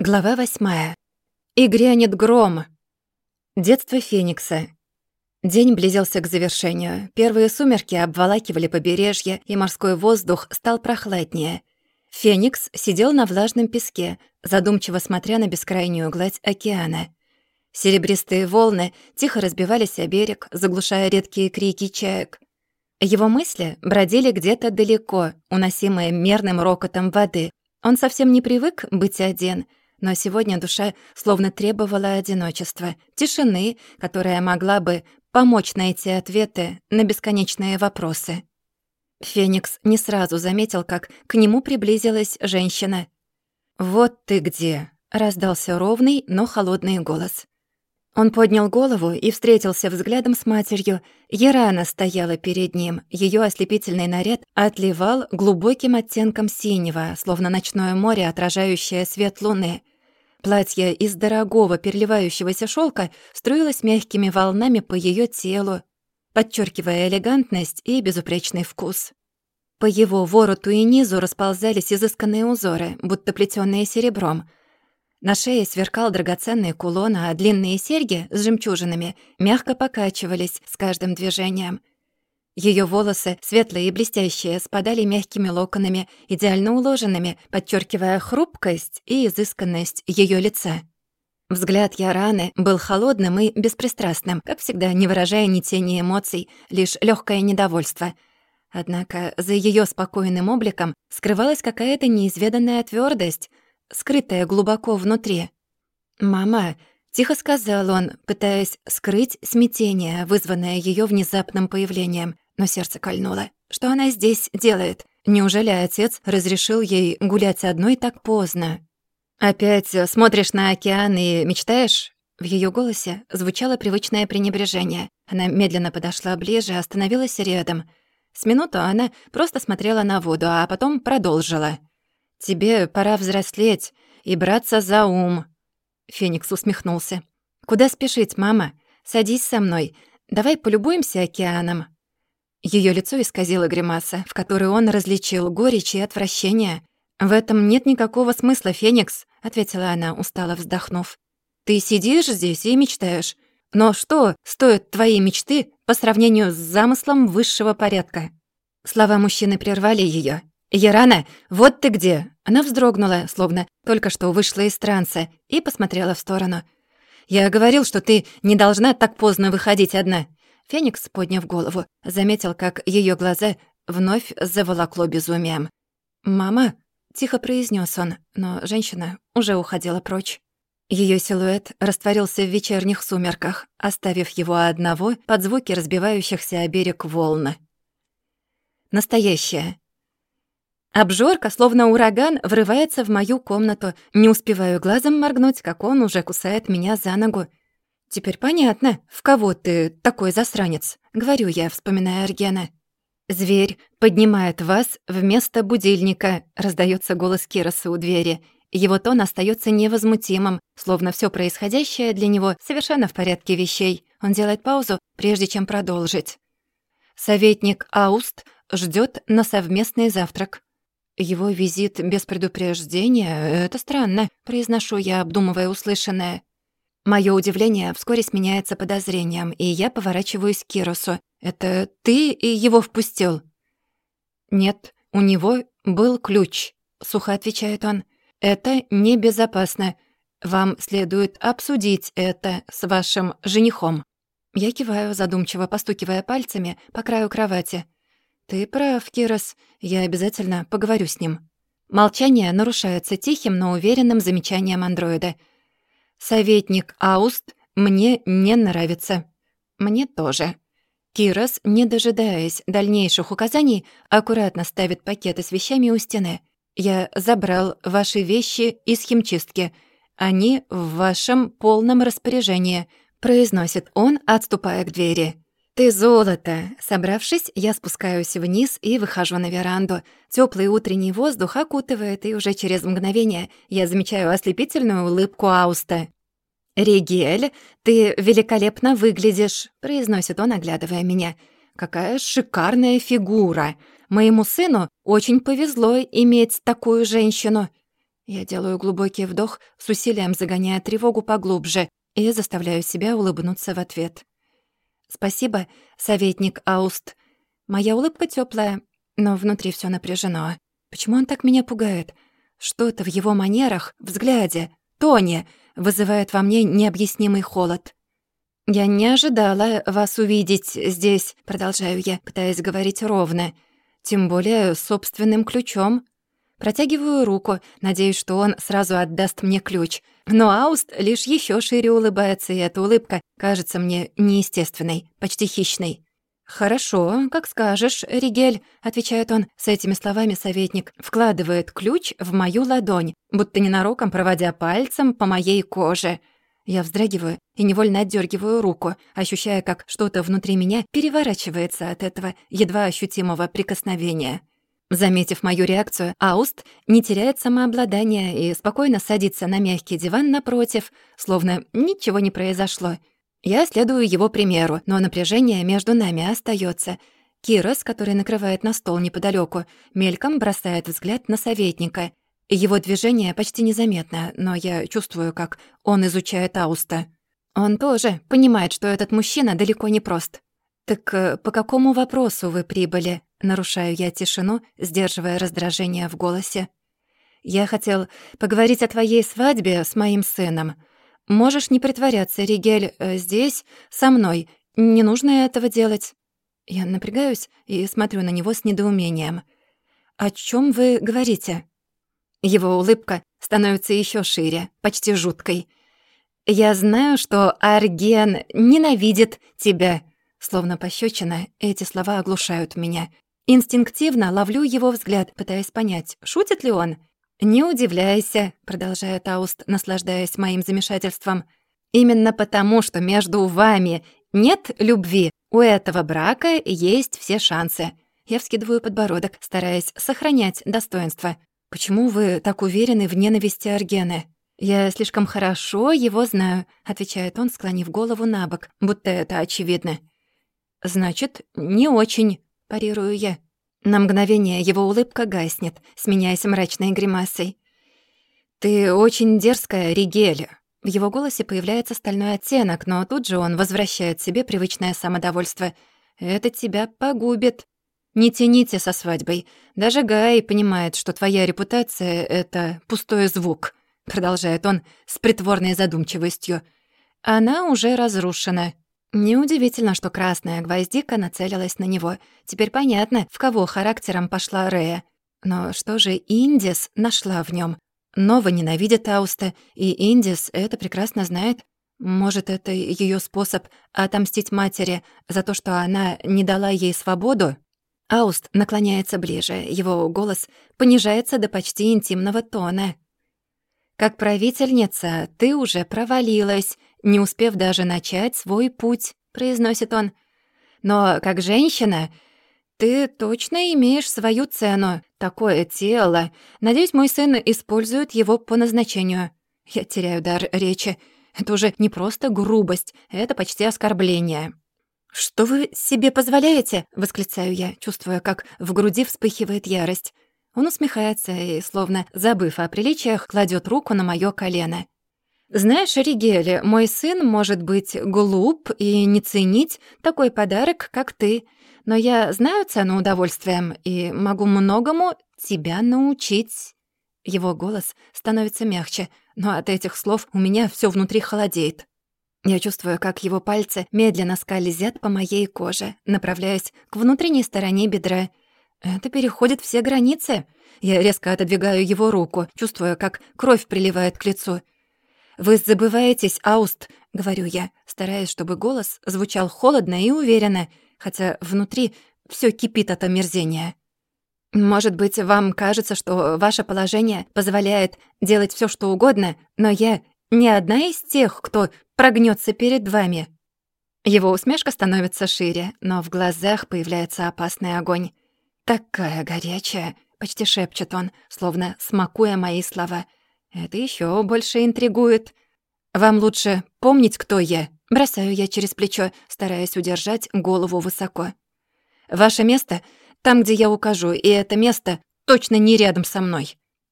Глава 8. И грянет гром. Детство Феникса. День близился к завершению. Первые сумерки обволакивали побережье, и морской воздух стал прохладнее. Феникс сидел на влажном песке, задумчиво смотря на бескрайнюю гладь океана. Серебристые волны тихо разбивались о берег, заглушая редкие крики чаек. Его мысли бродили где-то далеко, уносимые мерным рокотом воды. Он совсем не привык быть один — но сегодня душа словно требовала одиночества, тишины, которая могла бы помочь найти ответы на бесконечные вопросы. Феникс не сразу заметил, как к нему приблизилась женщина. «Вот ты где!» — раздался ровный, но холодный голос. Он поднял голову и встретился взглядом с матерью. Ярана стояла перед ним. Её ослепительный наряд отливал глубоким оттенком синего, словно ночное море, отражающее свет луны. Платье из дорогого переливающегося шёлка струилось мягкими волнами по её телу, подчёркивая элегантность и безупречный вкус. По его вороту и низу расползались изысканные узоры, будто плетённые серебром. На шее сверкал драгоценный кулон, а длинные серьги с жемчужинами мягко покачивались с каждым движением. Её волосы, светлые и блестящие, спадали мягкими локонами, идеально уложенными, подчеркивая хрупкость и изысканность её лица. Взгляд Яраны был холодным и беспристрастным, как всегда, не выражая ни тени эмоций, лишь лёгкое недовольство. Однако за её спокойным обликом скрывалась какая-то неизведанная твёрдость, скрытая глубоко внутри. «Мама», — тихо сказал он, пытаясь скрыть смятение, вызванное её внезапным появлением, но сердце кольнуло. Что она здесь делает? Неужели отец разрешил ей гулять одной так поздно? «Опять смотришь на океан и мечтаешь?» В её голосе звучало привычное пренебрежение. Она медленно подошла ближе, остановилась рядом. С минуту она просто смотрела на воду, а потом продолжила. «Тебе пора взрослеть и браться за ум». Феникс усмехнулся. «Куда спешить, мама? Садись со мной. Давай полюбуемся океаном». Её лицо исказило гримаса, в которой он различил горечь и отвращение. «В этом нет никакого смысла, Феникс», — ответила она, устало вздохнув. «Ты сидишь здесь и мечтаешь. Но что стоят твои мечты по сравнению с замыслом высшего порядка?» Слова мужчины прервали её. «Ярана, вот ты где!» Она вздрогнула, словно только что вышла из транса, и посмотрела в сторону. «Я говорил, что ты не должна так поздно выходить одна». Феникс, подняв голову, заметил, как её глаза вновь заволокло безумием. «Мама», — тихо произнёс он, но женщина уже уходила прочь. Её силуэт растворился в вечерних сумерках, оставив его одного под звуки разбивающихся о берег волн. Настоящее. Обжорка, словно ураган, врывается в мою комнату. Не успеваю глазом моргнуть, как он уже кусает меня за ногу. «Теперь понятно, в кого ты такой засранец», — говорю я, вспоминая Аргена. «Зверь поднимает вас вместо будильника», — раздаётся голос Кироса у двери. Его тон остаётся невозмутимым, словно всё происходящее для него совершенно в порядке вещей. Он делает паузу, прежде чем продолжить. Советник Ауст ждёт на совместный завтрак. «Его визит без предупреждения — это странно», — произношу я, обдумывая услышанное. Моё удивление вскоре сменяется подозрением, и я поворачиваюсь к Киросу. «Это ты и его впустил?» «Нет, у него был ключ», — сухо отвечает он. «Это небезопасно. Вам следует обсудить это с вашим женихом». Я киваю, задумчиво постукивая пальцами по краю кровати. «Ты прав, Кирос. Я обязательно поговорю с ним». Молчание нарушается тихим, но уверенным замечанием андроида. «Советник Ауст мне не нравится». «Мне тоже». Кирос, не дожидаясь дальнейших указаний, аккуратно ставит пакеты с вещами у стены. «Я забрал ваши вещи из химчистки. Они в вашем полном распоряжении», — произносит он, отступая к двери. «Ты золото!» Собравшись, я спускаюсь вниз и выхожу на веранду. Тёплый утренний воздух окутывает, и уже через мгновение я замечаю ослепительную улыбку Ауста. «Ригель, ты великолепно выглядишь», — произносит он, оглядывая меня. «Какая шикарная фигура! Моему сыну очень повезло иметь такую женщину». Я делаю глубокий вдох, с усилием загоняя тревогу поглубже, и заставляю себя улыбнуться в ответ. «Спасибо, советник Ауст». Моя улыбка тёплая, но внутри всё напряжено. Почему он так меня пугает? Что-то в его манерах, взгляде, тоне вызывает во мне необъяснимый холод. «Я не ожидала вас увидеть здесь», — продолжаю я, пытаясь говорить ровно, тем более собственным ключом. Протягиваю руку, надеюсь, что он сразу отдаст мне ключ. Но Ауст лишь ещё шире улыбается, и эта улыбка кажется мне неестественной, почти хищной. «Хорошо, как скажешь, Ригель», — отвечает он. С этими словами советник вкладывает ключ в мою ладонь, будто ненароком проводя пальцем по моей коже. Я вздрагиваю и невольно отдёргиваю руку, ощущая, как что-то внутри меня переворачивается от этого едва ощутимого прикосновения. Заметив мою реакцию, Ауст не теряет самообладания и спокойно садится на мягкий диван напротив, словно ничего не произошло. Я следую его примеру, но напряжение между нами остаётся. Кирос, который накрывает на стол неподалёку, мельком бросает взгляд на советника. Его движение почти незаметно, но я чувствую, как он изучает Ауста. Он тоже понимает, что этот мужчина далеко не прост. «Так по какому вопросу вы прибыли?» Нарушаю я тишину, сдерживая раздражение в голосе. «Я хотел поговорить о твоей свадьбе с моим сыном. Можешь не притворяться, Ригель, здесь, со мной. Не нужно этого делать». Я напрягаюсь и смотрю на него с недоумением. «О чём вы говорите?» Его улыбка становится ещё шире, почти жуткой. «Я знаю, что Арген ненавидит тебя». Словно пощёчина, эти слова оглушают меня. Инстинктивно ловлю его взгляд, пытаясь понять, шутит ли он. «Не удивляйся», — продолжает Ауст, наслаждаясь моим замешательством. «Именно потому, что между вами нет любви, у этого брака есть все шансы». Я вскидываю подбородок, стараясь сохранять достоинство. «Почему вы так уверены в ненависти Аргена?» «Я слишком хорошо его знаю», — отвечает он, склонив голову набок, будто это очевидно. «Значит, не очень», — парирую я. На мгновение его улыбка гаснет, сменяясь мрачной гримасой. «Ты очень дерзкая, Ригель». В его голосе появляется стальной оттенок, но тут же он возвращает себе привычное самодовольство. «Это тебя погубит. Не тяните со свадьбой. Даже Гай понимает, что твоя репутация — это пустой звук», — продолжает он с притворной задумчивостью. «Она уже разрушена». Неудивительно, что красная гвоздика нацелилась на него. Теперь понятно, в кого характером пошла Рея. Но что же Индис нашла в нём? Нова ненавидит Ауста, и Индис это прекрасно знает. Может, это её способ отомстить матери за то, что она не дала ей свободу? Ауст наклоняется ближе, его голос понижается до почти интимного тона. «Как правительница ты уже провалилась, не успев даже начать свой путь», — произносит он. «Но как женщина ты точно имеешь свою цену. Такое тело. Надеюсь, мой сын использует его по назначению». Я теряю дар речи. Это уже не просто грубость, это почти оскорбление. «Что вы себе позволяете?» — восклицаю я, чувствуя, как в груди вспыхивает ярость. Он усмехается и, словно забыв о приличиях, кладет руку на моё колено. «Знаешь, Ригель, мой сын может быть глуп и не ценить такой подарок, как ты. Но я знаю цену удовольствиям и могу многому тебя научить». Его голос становится мягче, но от этих слов у меня всё внутри холодеет. Я чувствую, как его пальцы медленно скользят по моей коже, направляясь к внутренней стороне бедра. Это переходит все границы. Я резко отодвигаю его руку, чувствуя, как кровь приливает к лицу. «Вы забываетесь, Ауст», — говорю я, стараясь, чтобы голос звучал холодно и уверенно, хотя внутри всё кипит от омерзения. «Может быть, вам кажется, что ваше положение позволяет делать всё, что угодно, но я не одна из тех, кто прогнётся перед вами». Его усмешка становится шире, но в глазах появляется опасный огонь. «Такая горячая», — почти шепчет он, словно смакуя мои слова. «Это ещё больше интригует. Вам лучше помнить, кто я». Бросаю я через плечо, стараясь удержать голову высоко. «Ваше место там, где я укажу, и это место точно не рядом со мной».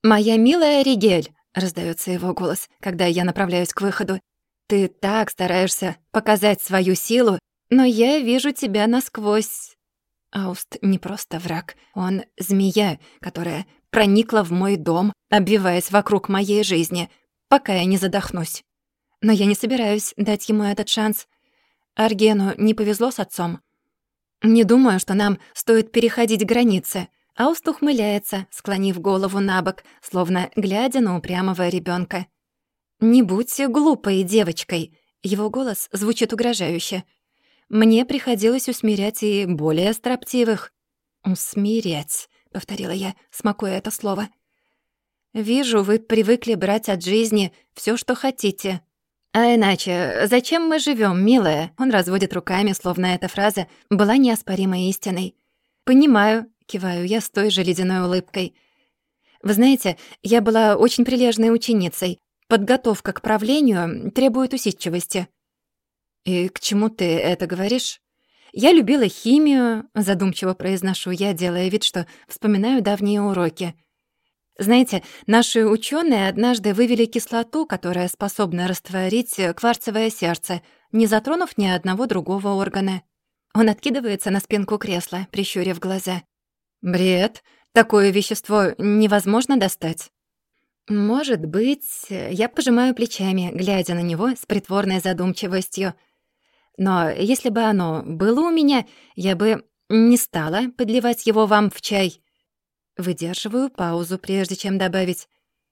«Моя милая Ригель», — раздаётся его голос, когда я направляюсь к выходу. «Ты так стараешься показать свою силу, но я вижу тебя насквозь». Ауст не просто враг, он змея, которая проникла в мой дом, обвиваясь вокруг моей жизни, пока я не задохнусь. Но я не собираюсь дать ему этот шанс. Аргену не повезло с отцом. Не думаю, что нам стоит переходить границы. Ауст ухмыляется, склонив голову набок, словно глядя на упрямого ребёнка. «Не будь глупой девочкой», — его голос звучит угрожающе. «Мне приходилось усмирять и более строптивых». «Усмирять», — повторила я, смакуя это слово. «Вижу, вы привыкли брать от жизни всё, что хотите». «А иначе, зачем мы живём, милая?» Он разводит руками, словно эта фраза была неоспоримой истиной. «Понимаю», — киваю я с той же ледяной улыбкой. «Вы знаете, я была очень прилежной ученицей. Подготовка к правлению требует усидчивости». «И к чему ты это говоришь?» «Я любила химию», — задумчиво произношу я, делая вид, что вспоминаю давние уроки. Знаете, наши ученые однажды вывели кислоту, которая способна растворить кварцевое сердце, не затронув ни одного другого органа. Он откидывается на спинку кресла, прищурив глаза. «Бред. Такое вещество невозможно достать». «Может быть...» Я пожимаю плечами, глядя на него с притворной задумчивостью. «Но если бы оно было у меня, я бы не стала подливать его вам в чай». Выдерживаю паузу, прежде чем добавить.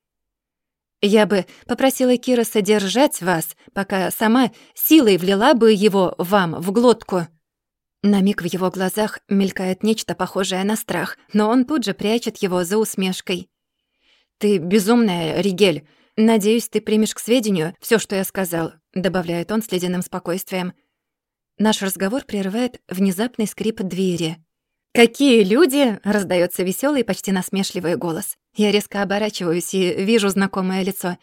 «Я бы попросила Кироса держать вас, пока сама силой влила бы его вам в глотку». На миг в его глазах мелькает нечто похожее на страх, но он тут же прячет его за усмешкой. «Ты безумная, Ригель. Надеюсь, ты примешь к сведению всё, что я сказал», — добавляет он с ледяным спокойствием. Наш разговор прерывает внезапный скрип двери. «Какие люди!» — раздаётся весёлый, почти насмешливый голос. Я резко оборачиваюсь и вижу знакомое лицо.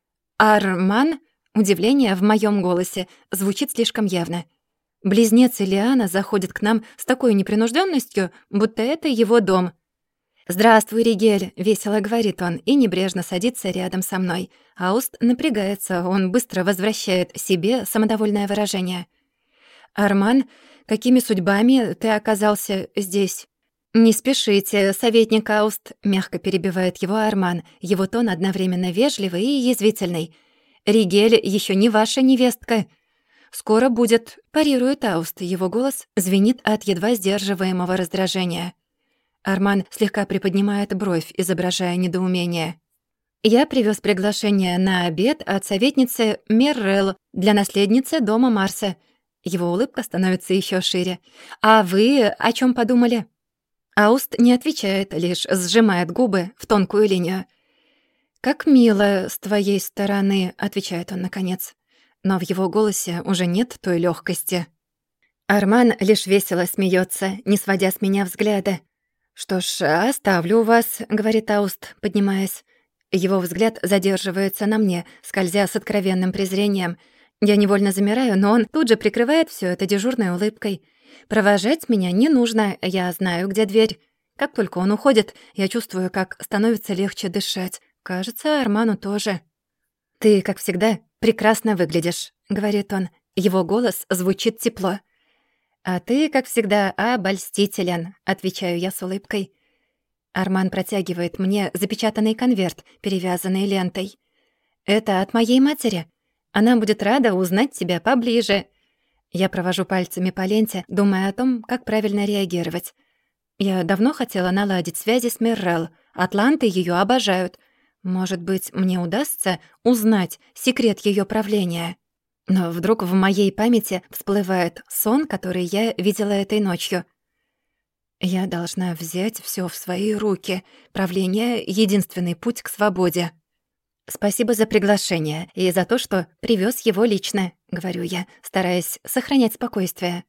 «Арман?» Удивление в моём голосе звучит слишком явно. Близнец Илиана заходит к нам с такой непринуждённостью, будто это его дом. «Здравствуй, Ригель», — весело говорит он и небрежно садится рядом со мной. Ауст напрягается, он быстро возвращает себе самодовольное выражение. «Арман, какими судьбами ты оказался здесь?» «Не спешите, советник Ауст», — мягко перебивает его Арман. Его тон одновременно вежливый и язвительный. «Ригель ещё не ваша невестка». «Скоро будет», — парирует Ауст. Его голос звенит от едва сдерживаемого раздражения. Арман слегка приподнимает бровь, изображая недоумение. «Я привёз приглашение на обед от советницы Меррелл для наследницы дома Марса». Его улыбка становится ещё шире. «А вы о чём подумали?» Ауст не отвечает, лишь сжимает губы в тонкую линию. «Как мило с твоей стороны», — отвечает он наконец. Но в его голосе уже нет той лёгкости. Арман лишь весело смеётся, не сводя с меня взгляда. «Что ж, оставлю вас», — говорит Ауст, поднимаясь. Его взгляд задерживается на мне, скользя с откровенным презрением. Я невольно замираю, но он тут же прикрывает всё это дежурной улыбкой. Провожать меня не нужно, я знаю, где дверь. Как только он уходит, я чувствую, как становится легче дышать. Кажется, Арману тоже. «Ты, как всегда, прекрасно выглядишь», — говорит он. Его голос звучит тепло. «А ты, как всегда, обольстителен», — отвечаю я с улыбкой. Арман протягивает мне запечатанный конверт, перевязанный лентой. «Это от моей матери. Она будет рада узнать тебя поближе». Я провожу пальцами по ленте, думая о том, как правильно реагировать. Я давно хотела наладить связи с Меррелл. Атланты её обожают. Может быть, мне удастся узнать секрет её правления. Но вдруг в моей памяти всплывает сон, который я видела этой ночью. Я должна взять всё в свои руки. Правление — единственный путь к свободе. «Спасибо за приглашение и за то, что привёз его лично», — говорю я, стараясь сохранять спокойствие.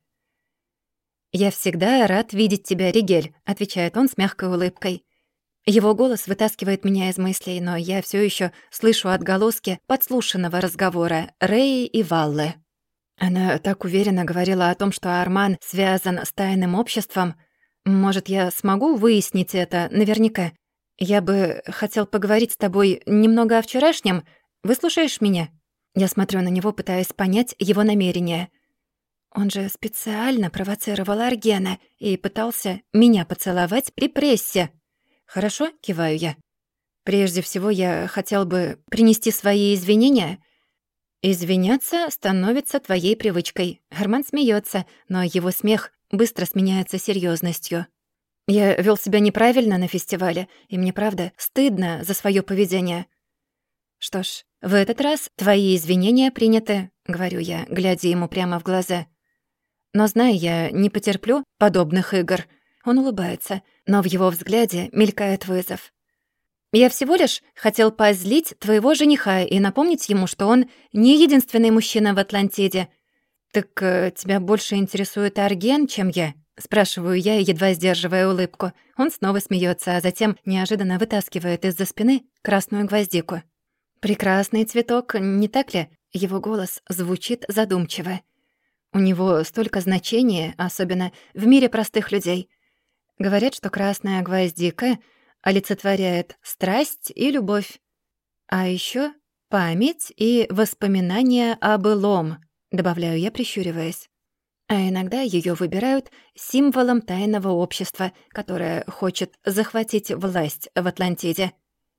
«Я всегда рад видеть тебя, Ригель», — отвечает он с мягкой улыбкой. Его голос вытаскивает меня из мыслей, но я всё ещё слышу отголоски подслушанного разговора Рэи и Валлы. Она так уверенно говорила о том, что Арман связан с тайным обществом. Может, я смогу выяснить это наверняка? «Я бы хотел поговорить с тобой немного о вчерашнем. Выслушаешь меня?» Я смотрю на него, пытаясь понять его намерения. Он же специально провоцировал Аргена и пытался меня поцеловать при прессе. «Хорошо?» — киваю я. «Прежде всего, я хотел бы принести свои извинения». «Извиняться становится твоей привычкой». Арман смеется, но его смех быстро сменяется серьезностью. «Я вел себя неправильно на фестивале, и мне, правда, стыдно за свое поведение». «Что ж, в этот раз твои извинения приняты», — говорю я, глядя ему прямо в глаза. «Но, знай, я не потерплю подобных игр». Он улыбается, но в его взгляде мелькает вызов. «Я всего лишь хотел позлить твоего жениха и напомнить ему, что он не единственный мужчина в Атлантиде». «Так тебя больше интересует Арген, чем я?» — спрашиваю я, едва сдерживая улыбку. Он снова смеется, а затем неожиданно вытаскивает из-за спины красную гвоздику. «Прекрасный цветок, не так ли?» Его голос звучит задумчиво. У него столько значения, особенно в мире простых людей. Говорят, что красная гвоздика олицетворяет страсть и любовь. А еще память и воспоминания о былом, добавляю я, прищуриваясь. А иногда ее выбирают символом тайного общества, которое хочет захватить власть в Атлантиде.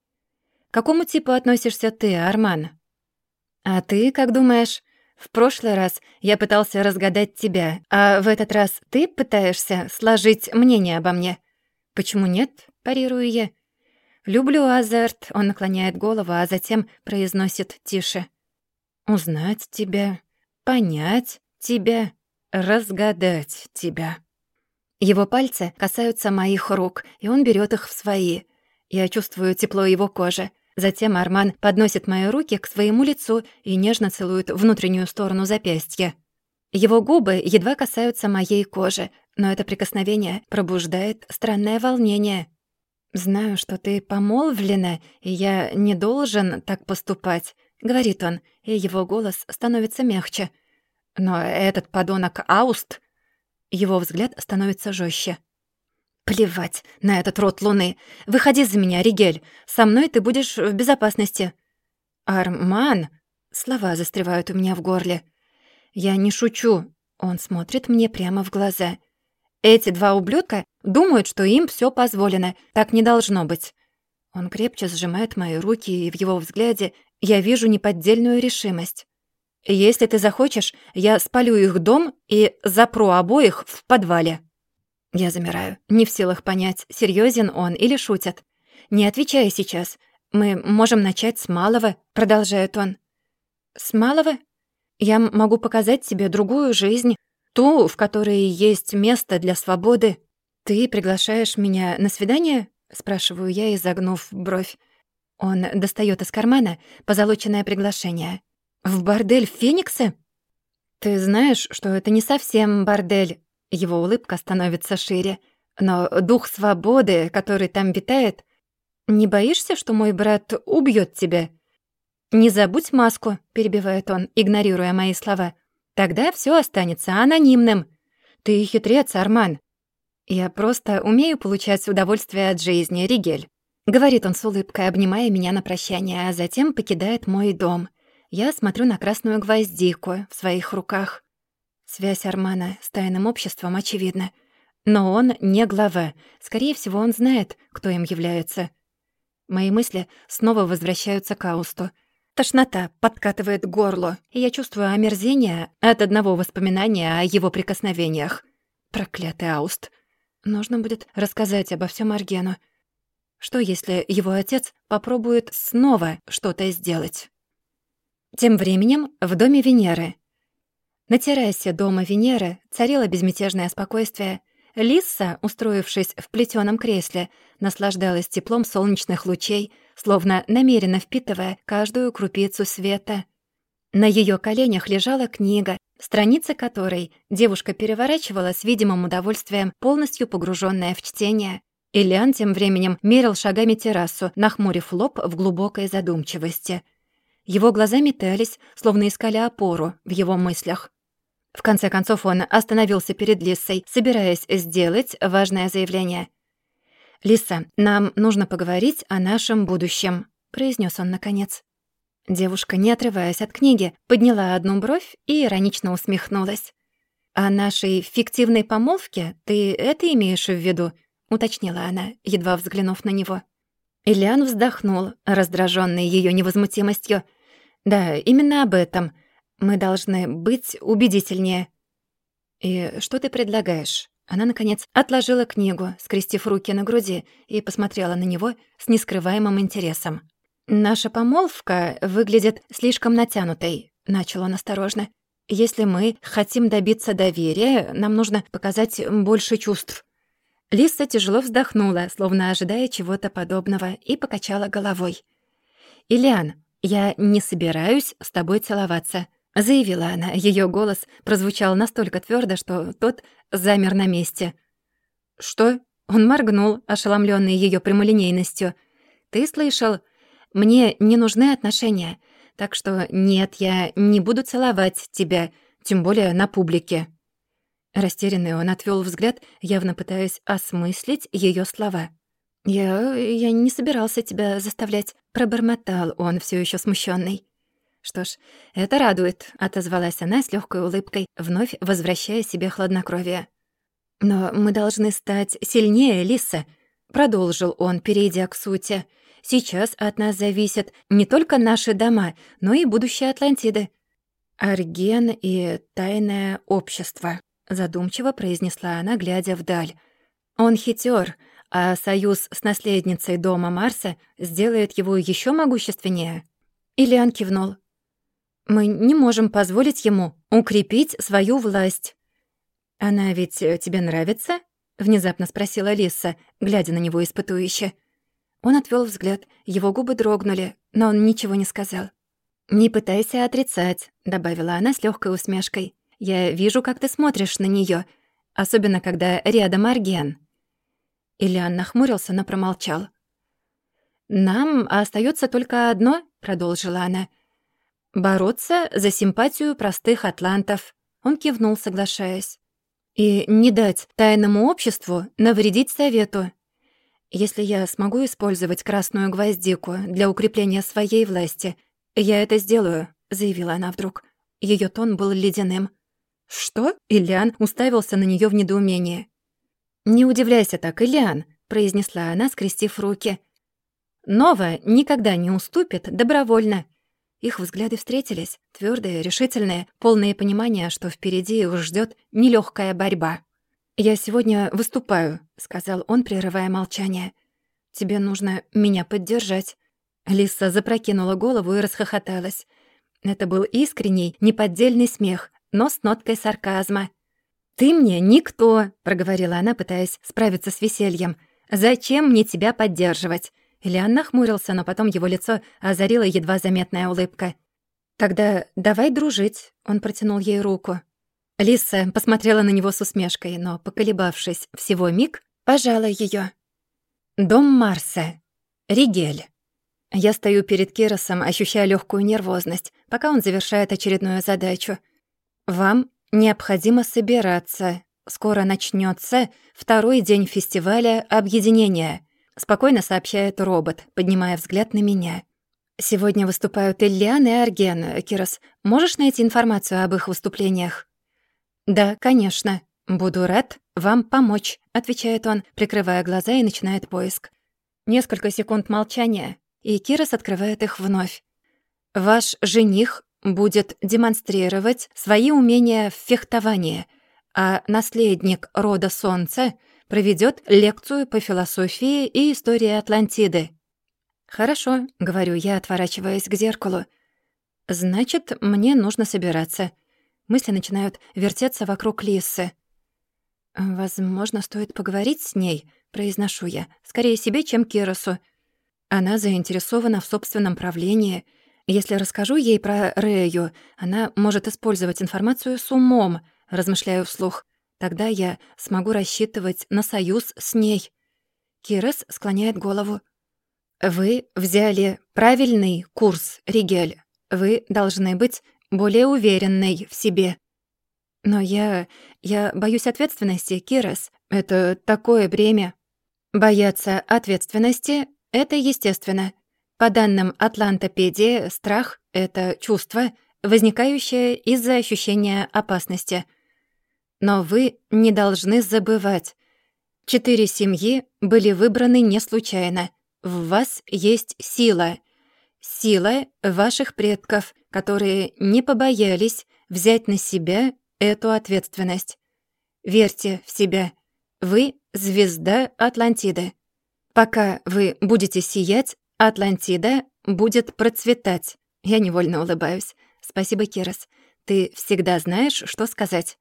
К какому типу относишься ты, Арман? А ты как думаешь? В прошлый раз я пытался разгадать тебя, а в этот раз ты пытаешься сложить мнение обо мне. Почему нет? Парирую я. Люблю азарт. Он наклоняет голову, а затем произносит тише. Узнать тебя, понять тебя, разгадать тебя. Его пальцы касаются моих рук, и он берет их в свои. Я чувствую тепло его кожи. Затем Арман подносит мои руки к своему лицу и нежно целует внутреннюю сторону запястья. Его губы едва касаются моей кожи, но это прикосновение пробуждает странное волнение. «Знаю, что ты помолвлена, и я не должен так поступать», — говорит он, и его голос становится мягче. «Но этот подонок Ауст...» Его взгляд становится жестче. «Плевать на этот род луны. Выходи за меня, Ригель. Со мной ты будешь в безопасности». «Арман...» Слова застревают у меня в горле. «Я не шучу». Он смотрит мне прямо в глаза. «Эти два ублюдка думают, что им всё позволено. Так не должно быть». Он крепче сжимает мои руки, и в его взгляде я вижу неподдельную решимость. «Если ты захочешь, я спалю их дом и запру обоих в подвале». Я замираю, не в силах понять, серьёзен он или шутит. «Не отвечай сейчас. Мы можем начать с малого», — продолжает он. «С малого? Я могу показать тебе другую жизнь, ту, в которой есть место для свободы. Ты приглашаешь меня на свидание?» — спрашиваю я, изогнув бровь. Он достаёт из кармана позолоченное приглашение. «В бордель Феникса?» «Ты знаешь, что это не совсем бордель». Его улыбка становится шире. «Но дух свободы, который там витает... Не боишься, что мой брат убьёт тебя?» «Не забудь маску», — перебивает он, игнорируя мои слова. «Тогда всё останется анонимным. Ты хитрец, Арман». «Я просто умею получать удовольствие от жизни, Ригель», — говорит он с улыбкой, обнимая меня на прощание, а затем покидает мой дом. Я смотрю на красную гвоздику в своих руках. Связь Армана с тайным обществом очевидна. Но он не глава. Скорее всего, он знает, кто им является. Мои мысли снова возвращаются к Аусту. Тошнота подкатывает к горлу, и я чувствую омерзение от одного воспоминания о его прикосновениях. Проклятый Ауст. Нужно будет рассказать обо всем Аргену. Что, если его отец попробует снова что-то сделать? Тем временем в доме Венеры. На террасе дома Венеры царило безмятежное спокойствие. Лисса, устроившись в плетёном кресле, наслаждалась теплом солнечных лучей, словно намеренно впитывая каждую крупицу света. На её коленях лежала книга, страницы которой девушка переворачивала с видимым удовольствием, полностью погружённая в чтение. Ильян тем временем мерил шагами террасу, нахмурив лоб в глубокой задумчивости. Его глаза метались, словно искали опору в его мыслях. В конце концов он остановился перед Лиссой, собираясь сделать важное заявление. «Лиса, нам нужно поговорить о нашем будущем», — произнес он наконец. Девушка, не отрываясь от книги, подняла одну бровь и иронично усмехнулась. «О нашей фиктивной помолвке ты это имеешь в виду?» — уточнила она, едва взглянув на него. Ильян вздохнул, раздражённый её невозмутимостью. «Да, именно об этом. Мы должны быть убедительнее». «И что ты предлагаешь?» Она, наконец, отложила книгу, скрестив руки на груди, и посмотрела на него с нескрываемым интересом. «Наша помолвка выглядит слишком натянутой», — начал он осторожно. «Если мы хотим добиться доверия, нам нужно показать больше чувств». Лиса тяжело вздохнула, словно ожидая чего-то подобного, и покачала головой. «Ильян, я не собираюсь с тобой целоваться», — заявила она. Её голос прозвучал настолько твёрдо, что тот замер на месте. «Что?» — он моргнул, ошеломлённый её прямолинейностью. «Ты слышал? Мне не нужны отношения, так что нет, я не буду целовать тебя, тем более на публике». Растерянный он отвёл взгляд, явно пытаясь осмыслить её слова. «Я не собирался тебя заставлять», — пробормотал он, всё ещё смущённый. «Что ж, это радует», — отозвалась она с лёгкой улыбкой, вновь возвращая себе хладнокровие. «Но мы должны стать сильнее, Лиса», — продолжил он, перейдя к сути. «Сейчас от нас зависят не только наши дома, но и будущее Атлантиды». «Арген и тайное общество», — задумчиво произнесла она, глядя вдаль. «Он хитёр, а союз с наследницей дома Марса сделает его ещё могущественнее». Ильян кивнул. «Мы не можем позволить ему укрепить свою власть». «Она ведь тебе нравится?» — внезапно спросила Лиса, глядя на него испытующе. Он отвёл взгляд, его губы дрогнули, но он ничего не сказал. «Не пытайся отрицать», — добавила она с лёгкой усмешкой. «Я вижу, как ты смотришь на неё, особенно когда рядом Арген». Ильян нахмурился, но промолчал. «Нам остаётся только одно», — продолжила она. «Бороться за симпатию простых атлантов». Он кивнул, соглашаясь. «И не дать тайному обществу навредить совету. Если я смогу использовать красную гвоздику для укрепления своей власти, я это сделаю», — заявила она вдруг. Её тон был ледяным. «Что?» — Ильян уставился на неё в недоумении. «Не удивляйся так, Ильян», — произнесла она, скрестив руки. «Нова никогда не уступит добровольно». Их взгляды встретились, твёрдые, решительные, полные понимания, что впереди их ждёт нелёгкая борьба. «Я сегодня выступаю», — сказал он, прерывая молчание. «Тебе нужно меня поддержать». Лиса запрокинула голову и расхохоталась. Это был искренний, неподдельный смех, но с ноткой сарказма. «Ты мне никто», — проговорила она, пытаясь справиться с весельем. «Зачем мне тебя поддерживать?» Ильян нахмурился, но потом его лицо озарила едва заметная улыбка. «Тогда давай дружить», — он протянул ей руку. Лиса посмотрела на него с усмешкой, но, поколебавшись всего миг, пожала её. «Дом Марса. Ригель». Я стою перед Киросом, ощущая лёгкую нервозность, пока он завершает очередную задачу. «Вам необходимо собираться. Скоро начнётся второй день фестиваля объединения», — спокойно сообщает робот, поднимая взгляд на меня. «Сегодня выступают Ильян и Арген. Кирос, можешь найти информацию об их выступлениях?» «Да, конечно. Буду рад вам помочь», — отвечает он, прикрывая глаза, и начинает поиск. Несколько секунд молчания, и Кирос открывает их вновь. «Ваш жених будет демонстрировать свои умения в фехтовании, а наследник рода Солнца проведёт лекцию по философии и истории Атлантиды». «Хорошо», — говорю я, отворачиваясь к зеркалу. «Значит, мне нужно собираться». Мысли начинают вертеться вокруг Лисы. «Возможно, стоит поговорить с ней», — произношу я. «Скорее себе, чем Киросу. Она заинтересована в собственном правлении. Если расскажу ей про Рэю, она может использовать информацию с умом», — размышляю вслух. «Тогда я смогу рассчитывать на союз с ней». Кирос склоняет голову. «Вы взяли правильный курс, Ригель. Вы должны быть более уверенной в себе». «Но я боюсь ответственности, Кирос. Это такое бремя». Бояться ответственности — это естественно. По данным Атлантопедии, страх — это чувство, возникающее из-за ощущения опасности. Но вы не должны забывать. 4 семьи были выбраны не случайно. В вас есть сила. Сила ваших предков, которые не побоялись взять на себя эту ответственность. Верьте в себя. Вы — звезда Атлантиды. Пока вы будете сиять, Атлантида будет процветать. Я невольно улыбаюсь. Спасибо, Кирос. Ты всегда знаешь, что сказать.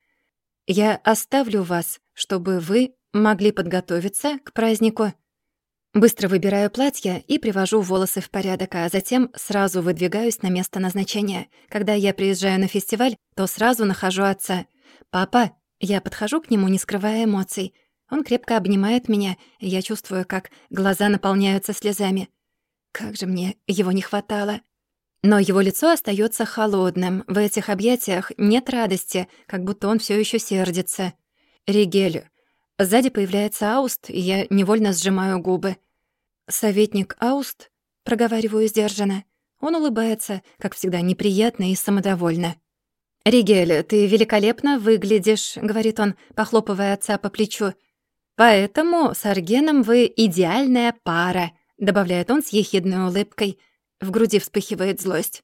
Я оставлю вас, чтобы вы могли подготовиться к празднику. Быстро выбираю платье и привожу волосы в порядок, а затем сразу выдвигаюсь на место назначения. Когда я приезжаю на фестиваль, то сразу нахожу отца. «Папа!» Я подхожу к нему, не скрывая эмоций. Он крепко обнимает меня, и я чувствую, как глаза наполняются слезами. Как же мне его не хватало. Но его лицо остается холодным. В этих объятиях нет радости, как будто он все еще сердится. «Ригель». Сзади появляется Ауст, и я невольно сжимаю губы. «Советник Ауст?» — проговариваю сдержанно. Он улыбается, как всегда, неприятно и самодовольно. «Ригель, ты великолепно выглядишь», — говорит он, похлопывая отца по плечу. «Поэтому с Аргеном вы идеальная пара», — добавляет он с ехидной улыбкой. В груди вспыхивает злость.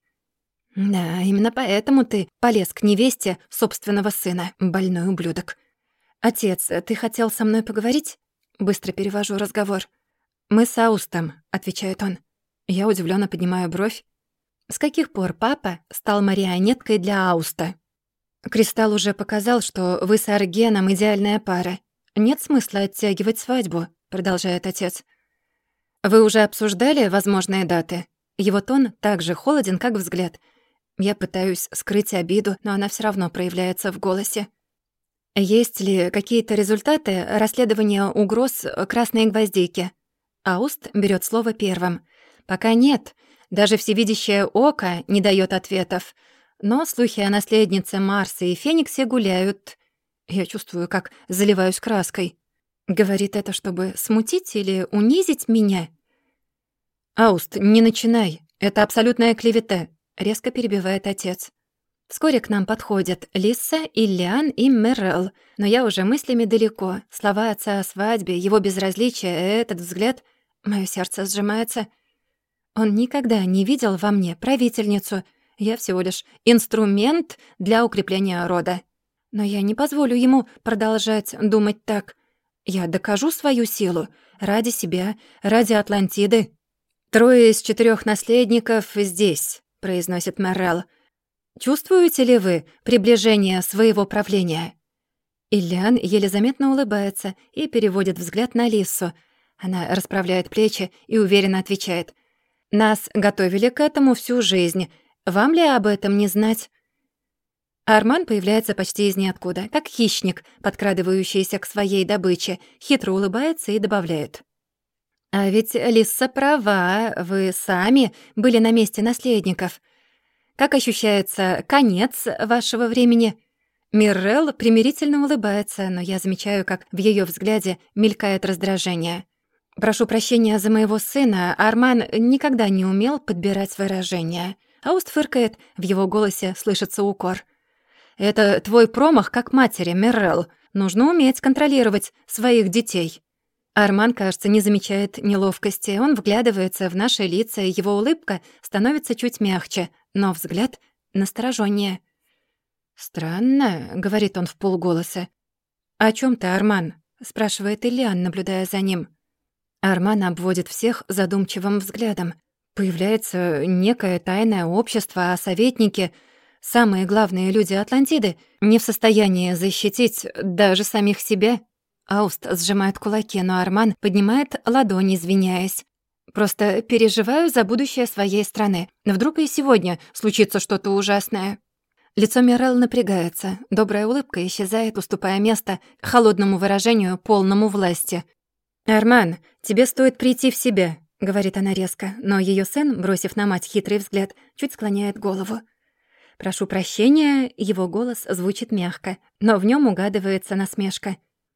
«Да, именно поэтому ты полез к невесте собственного сына, больной ублюдок». «Отец, ты хотел со мной поговорить?» Быстро перевожу разговор. «Мы с Аустом», — отвечает он. Я удивлённо поднимаю бровь. «С каких пор папа стал марионеткой для Ауста?» «Кристалл уже показал, что вы с Аргеном идеальная пара. Нет смысла оттягивать свадьбу», — продолжает отец. «Вы уже обсуждали возможные даты?» Его тон так же холоден, как взгляд. Я пытаюсь скрыть обиду, но она всё равно проявляется в голосе. «Есть ли какие-то результаты расследования угроз красной гвоздики?» Ауст берёт слово первым. «Пока нет. Даже всевидящее око не даёт ответов. Но слухи о наследнице Марса и Фениксе гуляют. Я чувствую, как заливаюсь краской. Говорит это, чтобы смутить или унизить меня?» «Ауст, не начинай. Это абсолютная клевета», — резко перебивает отец. Вскоре к нам подходят Лисса, Иллиан и Меррелл, но я уже мыслями далеко. Слова отца о свадьбе, его безразличие, этот взгляд... Моё сердце сжимается. Он никогда не видел во мне правительницу. Я всего лишь инструмент для укрепления рода. Но я не позволю ему продолжать думать так. Я докажу свою силу. Ради себя, ради Атлантиды. «3 из 4 наследников здесь», — произносит Меррелл. «Чувствуете ли вы приближение своего правления?» Иллиан еле заметно улыбается и переводит взгляд на Лиссу. Она расправляет плечи и уверенно отвечает. «Нас готовили к этому всю жизнь. Вам ли об этом не знать?» Арман появляется почти из ниоткуда, как хищник, подкрадывающийся к своей добыче, хитро улыбается и добавляет. «А ведь Лисса права, вы сами были на месте наследников. Как ощущается конец вашего времени?» Миррелл примирительно улыбается, но я замечаю, как в её взгляде мелькает раздражение. «Прошу прощения за моего сына, Арман никогда не умел подбирать выражения». Ауст фыркает, в его голосе слышится укор. «Это твой промах как матери, Миррелл. Нужно уметь контролировать своих детей». Арман, кажется, не замечает неловкости. Он вглядывается в наши лица, и его улыбка становится чуть мягче, но взгляд насторожённее. «Странно», — говорит он вполголоса. «О чём ты, Арман?» — спрашивает Иллиан, наблюдая за ним. Арман обводит всех задумчивым взглядом. Появляется некое тайное общество, а советники, самые главные люди Атлантиды, не в состоянии защитить даже самих себя. Ауст сжимает кулаки, но Арман поднимает ладони, извиняясь. «Просто переживаю за будущее своей страны. Вдруг и сегодня случится что-то ужасное». Лицо Миррелл напрягается. Добрая улыбка исчезает, уступая место холодному выражению, полному власти. «Арман, тебе стоит прийти в себя», — говорит она резко, но её сын, бросив на мать хитрый взгляд, чуть склоняет голову. «Прошу прощения», — его голос звучит мягко, но в нём угадывается насмешка.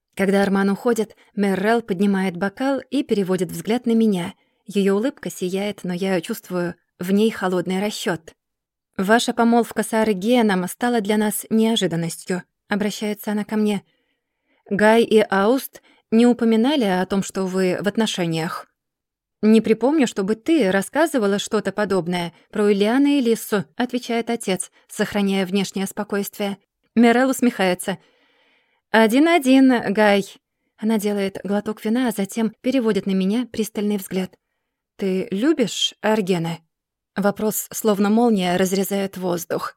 Когда Арман уходит, Меррел поднимает бокал и переводит взгляд на меня. Её улыбка сияет, но я чувствую в ней холодный расчёт. «Ваша помолвка с Аргеном стала для нас неожиданностью», — обращается она ко мне. «Гай и Ауст не упоминали о том, что вы в отношениях?» «Не припомню, чтобы ты рассказывала что-то подобное про Уильяна и Лиссу», — отвечает отец, сохраняя внешнее спокойствие. Меррел усмехается. 1-1, Гай». Она делает глоток вина, а затем переводит на меня пристальный взгляд. «Ты любишь Аргена?» Вопрос, словно молния, разрезает воздух.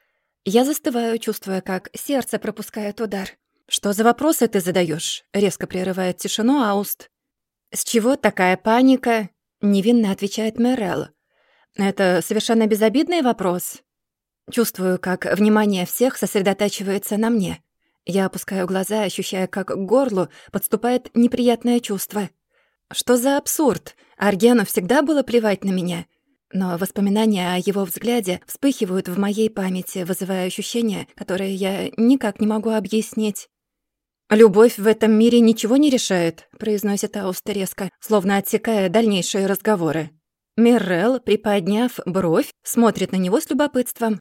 Я застываю, чувствуя, как сердце пропускает удар. «Что за вопросы ты задаёшь?» — резко прерывает тишину Ауст. «С чего такая паника?» — невинно отвечает Меррел. «Это совершенно безобидный вопрос». Чувствую, как внимание всех сосредотачивается на мне. Я опускаю глаза, ощущая, как к горлу подступает неприятное чувство. Что за абсурд? Аргену всегда было плевать на меня. Но воспоминания о его взгляде вспыхивают в моей памяти, вызывая ощущения, которые я никак не могу объяснить. «Любовь в этом мире ничего не решает», — произносит Ауст резко, словно отсекая дальнейшие разговоры. Меррел, приподняв бровь, смотрит на него с любопытством.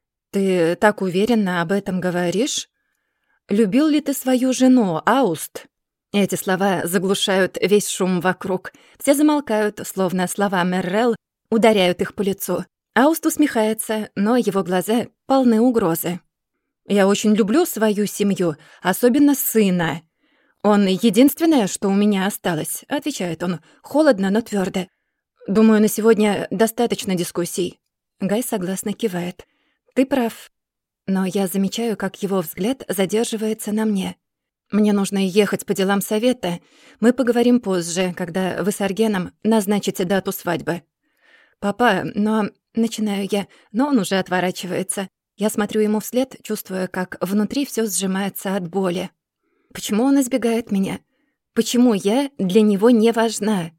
«Ты так уверенно об этом говоришь? Любил ли ты свою жену, Ауст?» Эти слова заглушают весь шум вокруг. Все замолкают, словно слова Меррел ударяют их по лицу. Ауст усмехается, но его глаза полны угрозы. «Я очень люблю свою семью, особенно сына. Он единственное, что у меня осталось», — отвечает он, холодно, но твёрдо. «Думаю, на сегодня достаточно дискуссий». Гай согласно кивает. «Ты прав». Но я замечаю, как его взгляд задерживается на мне. «Мне нужно ехать по делам совета. Мы поговорим позже, когда вы с Аргеном назначите дату свадьбы». «Папа, но...» — начинаю я, но он уже отворачивается. Я смотрю ему вслед, чувствуя, как внутри всё сжимается от боли. Почему он избегает меня? Почему я для него не важна?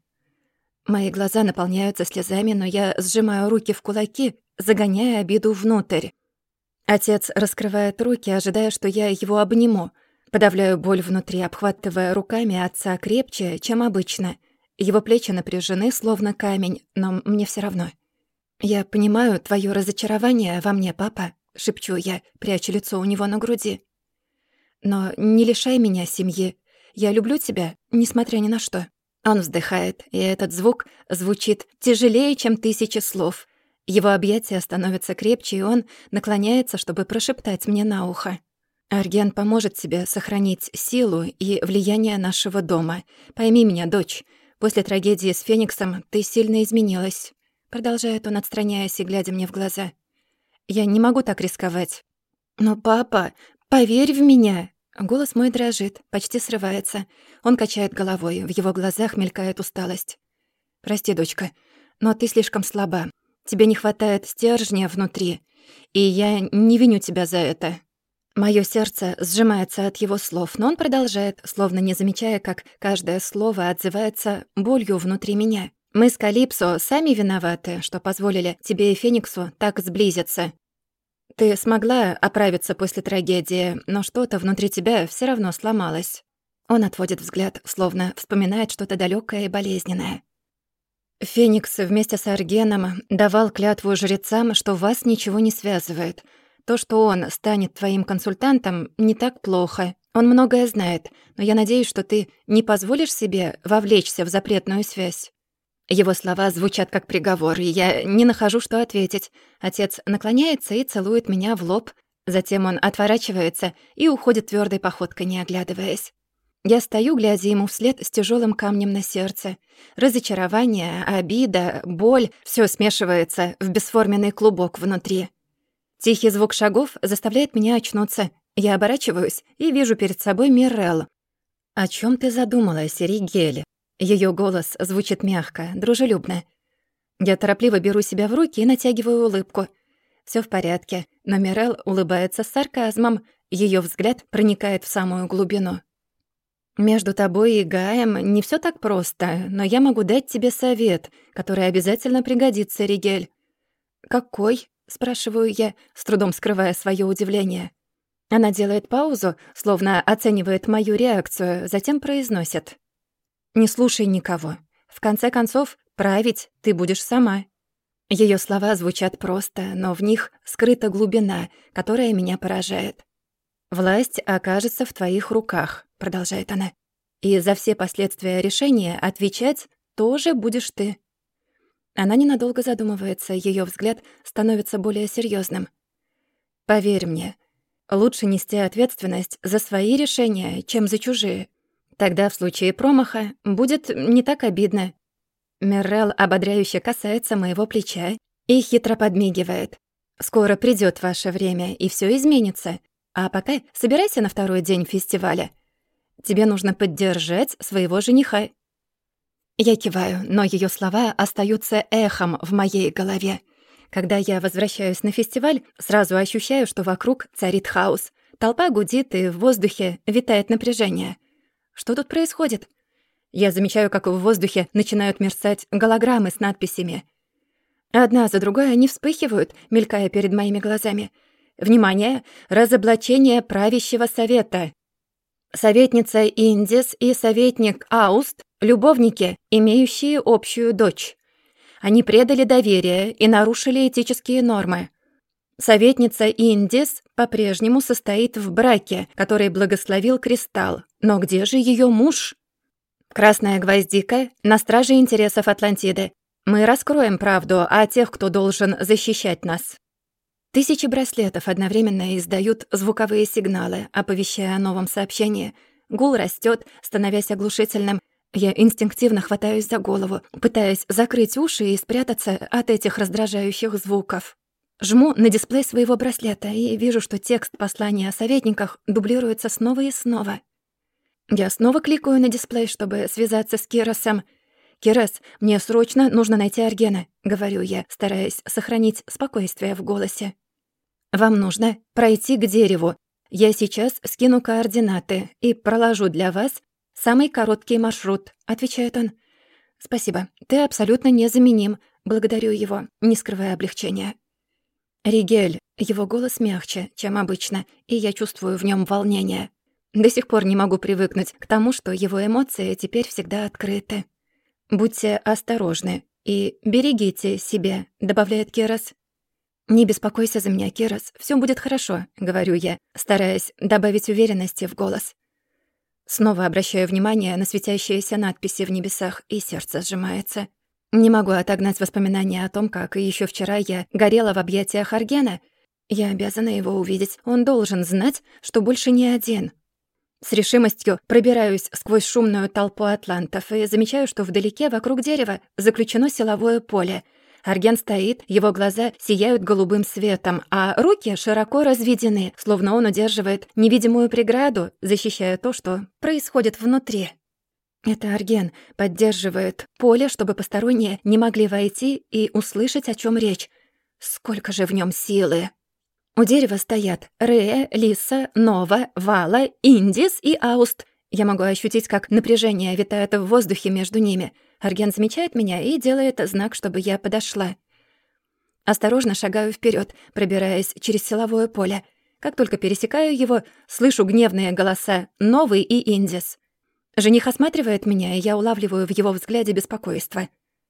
Мои глаза наполняются слезами, но я сжимаю руки в кулаки, загоняя обиду внутрь. Отец раскрывает руки, ожидая, что я его обниму. Подавляю боль внутри, обхватывая руками отца крепче, чем обычно. Его плечи напряжены, словно камень, но мне всё равно. «Я понимаю твоё разочарование во мне, папа», — шепчу я, пряча лицо у него на груди. «Но не лишай меня семьи. Я люблю тебя, несмотря ни на что». Он вздыхает, и этот звук звучит тяжелее, чем 1000 слов. Его объятия становятся крепче, и он наклоняется, чтобы прошептать мне на ухо. «Арген поможет тебе сохранить силу и влияние нашего дома. Пойми меня, дочь, после трагедии с Фениксом ты сильно изменилась», — продолжает он, отстраняясь и глядя мне в глаза. «Я не могу так рисковать». «Но, папа, поверь в меня!» Голос мой дрожит, почти срывается. Он качает головой, в его глазах мелькает усталость. «Прости, дочка, но ты слишком слаба. Тебе не хватает стержня внутри, и я не виню тебя за это». Моё сердце сжимается от его слов, но он продолжает, словно не замечая, как каждое слово отзывается болью внутри меня. «Мы с Калипсо сами виноваты, что позволили тебе и Фениксу так сблизиться. Ты смогла оправиться после трагедии, но что-то внутри тебя всё равно сломалось». Он отводит взгляд, словно вспоминает что-то далёкое и болезненное. «Феникс вместе с Аргеном давал клятву жрецам, что вас ничего не связывает. То, что он станет твоим консультантом, не так плохо. Он многое знает, но я надеюсь, что ты не позволишь себе вовлечься в запретную связь». Его слова звучат как приговор, и я не нахожу, что ответить. Отец наклоняется и целует меня в лоб. Затем он отворачивается и уходит твёрдой походкой, не оглядываясь. Я стою, глядя ему вслед с тяжёлым камнем на сердце. Разочарование, обида, боль — всё смешивается в бесформенный клубок внутри. Тихий звук шагов заставляет меня очнуться. Я оборачиваюсь и вижу перед собой Миррел. «О чём ты задумалась, Ригель?» Её голос звучит мягко, дружелюбно. Я торопливо беру себя в руки и натягиваю улыбку. Всё в порядке, но Миррел улыбается с сарказмом. Её взгляд проникает в самую глубину. «Между тобой и Гаем не всё так просто, но я могу дать тебе совет, который обязательно пригодится, Ригель». «Какой?» — спрашиваю я, с трудом скрывая своё удивление. Она делает паузу, словно оценивает мою реакцию, затем произносит: «Не слушай никого. В конце концов, править ты будешь сама». Её слова звучат просто, но в них скрыта глубина, которая меня поражает. «Власть окажется в твоих руках», — продолжает она. «И за все последствия решения отвечать тоже будешь ты». Она ненадолго задумывается, её взгляд становится более серьёзным. «Поверь мне, лучше нести ответственность за свои решения, чем за чужие. Тогда в случае промаха будет не так обидно». Миррел ободряюще касается моего плеча и хитро подмигивает. «Скоро придёт ваше время, и всё изменится. А пока собирайся на второй день фестиваля. Тебе нужно поддержать своего жениха». Я киваю, но её слова остаются эхом в моей голове. Когда я возвращаюсь на фестиваль, сразу ощущаю, что вокруг царит хаос. Толпа гудит, и в воздухе витает напряжение. Что тут происходит? Я замечаю, как в воздухе начинают мерцать голограммы с надписями. Одна за другой они вспыхивают, мелькая перед моими глазами. Внимание! Разоблачение правящего совета. Советница Индис и советник Ауст — любовники, имеющие общую дочь. Они предали доверие и нарушили этические нормы. Советница Индис по-прежнему состоит в браке, который благословил Кристалл. Но где же её муж? Красная гвоздика на страже интересов Атлантиды. Мы раскроем правду о тех, кто должен защищать нас. Тысячи браслетов одновременно издают звуковые сигналы, оповещая о новом сообщении. Гул растёт, становясь оглушительным. Я инстинктивно хватаюсь за голову, пытаясь закрыть уши и спрятаться от этих раздражающих звуков. Жму на дисплей своего браслета и вижу, что текст послания о советниках дублируется снова и снова. Я снова кликаю на дисплей, чтобы связаться с Киросом. «Кирос, мне срочно нужно найти Аргена», — говорю я, стараясь сохранить спокойствие в голосе. «Вам нужно пройти к дереву. Я сейчас скину координаты и проложу для вас самый короткий маршрут», — отвечает он. «Спасибо, ты абсолютно незаменим», — благодарю его, не скрывая облегчения. «Ригель», его голос мягче, чем обычно, и я чувствую в нём волнение. До сих пор не могу привыкнуть к тому, что его эмоции теперь всегда открыты. «Будьте осторожны и берегите себя», — добавляет Кирос. «Не беспокойся за меня, Кирос, всё будет хорошо», — говорю я, стараясь добавить уверенности в голос. Снова обращаю внимание на светящиеся надписи в небесах, и сердце сжимается. Не могу отогнать воспоминания о том, как ещё вчера я горела в объятиях Аргена. Я обязана его увидеть, он должен знать, что больше не один. С решимостью пробираюсь сквозь шумную толпу атлантов и замечаю, что вдалеке, вокруг дерева, заключено силовое поле. Арген стоит, его глаза сияют голубым светом, а руки широко разведены, словно он удерживает невидимую преграду, защищая то, что происходит внутри. Это Арген поддерживает поле, чтобы посторонние не могли войти и услышать, о чём речь. Сколько же в нём силы! У дерева стоят Рея, Лиса, Нова, Вала, Индис и Ауст. Я могу ощутить, как напряжение витает в воздухе между ними. Арген замечает меня и делает знак, чтобы я подошла. Осторожно шагаю вперёд, пробираясь через силовое поле. Как только пересекаю его, слышу гневные голоса Новый и Индис. Жених осматривает меня, и я улавливаю в его взгляде беспокойство.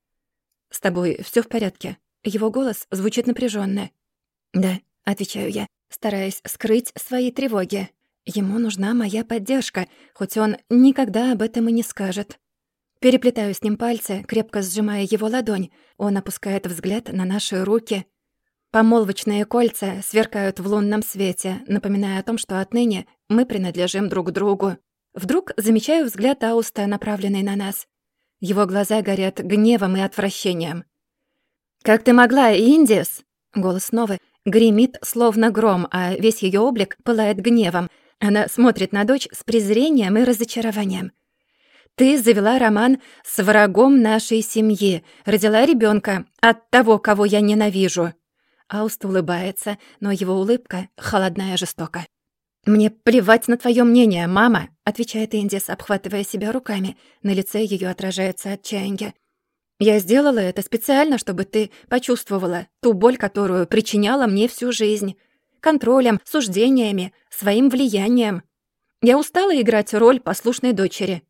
«С тобой всё в порядке?» Его голос звучит напряжённо. «Да», — отвечаю я, стараясь скрыть свои тревоги. Ему нужна моя поддержка, хоть он никогда об этом и не скажет. Переплетаю с ним пальцы, крепко сжимая его ладонь. Он опускает взгляд на наши руки. Помолвочные кольца сверкают в лунном свете, напоминая о том, что отныне мы принадлежим друг другу. Вдруг замечаю взгляд Ауста, направленный на нас. Его глаза горят гневом и отвращением. «Как ты могла, Индис?» Голос снова гремит, словно гром, а весь её облик пылает гневом. Она смотрит на дочь с презрением и разочарованием. «Ты завела роман с врагом нашей семьи, родила ребёнка от того, кого я ненавижу». Ауст улыбается, но его улыбка холодна и жестока. «Мне плевать на твоё мнение, мама», — отвечает Индис, обхватывая себя руками. На лице её отражается отчаяние. «Я сделала это специально, чтобы ты почувствовала ту боль, которую причиняла мне всю жизнь. контролем, суждениями, своим влиянием. Я устала играть роль послушной дочери.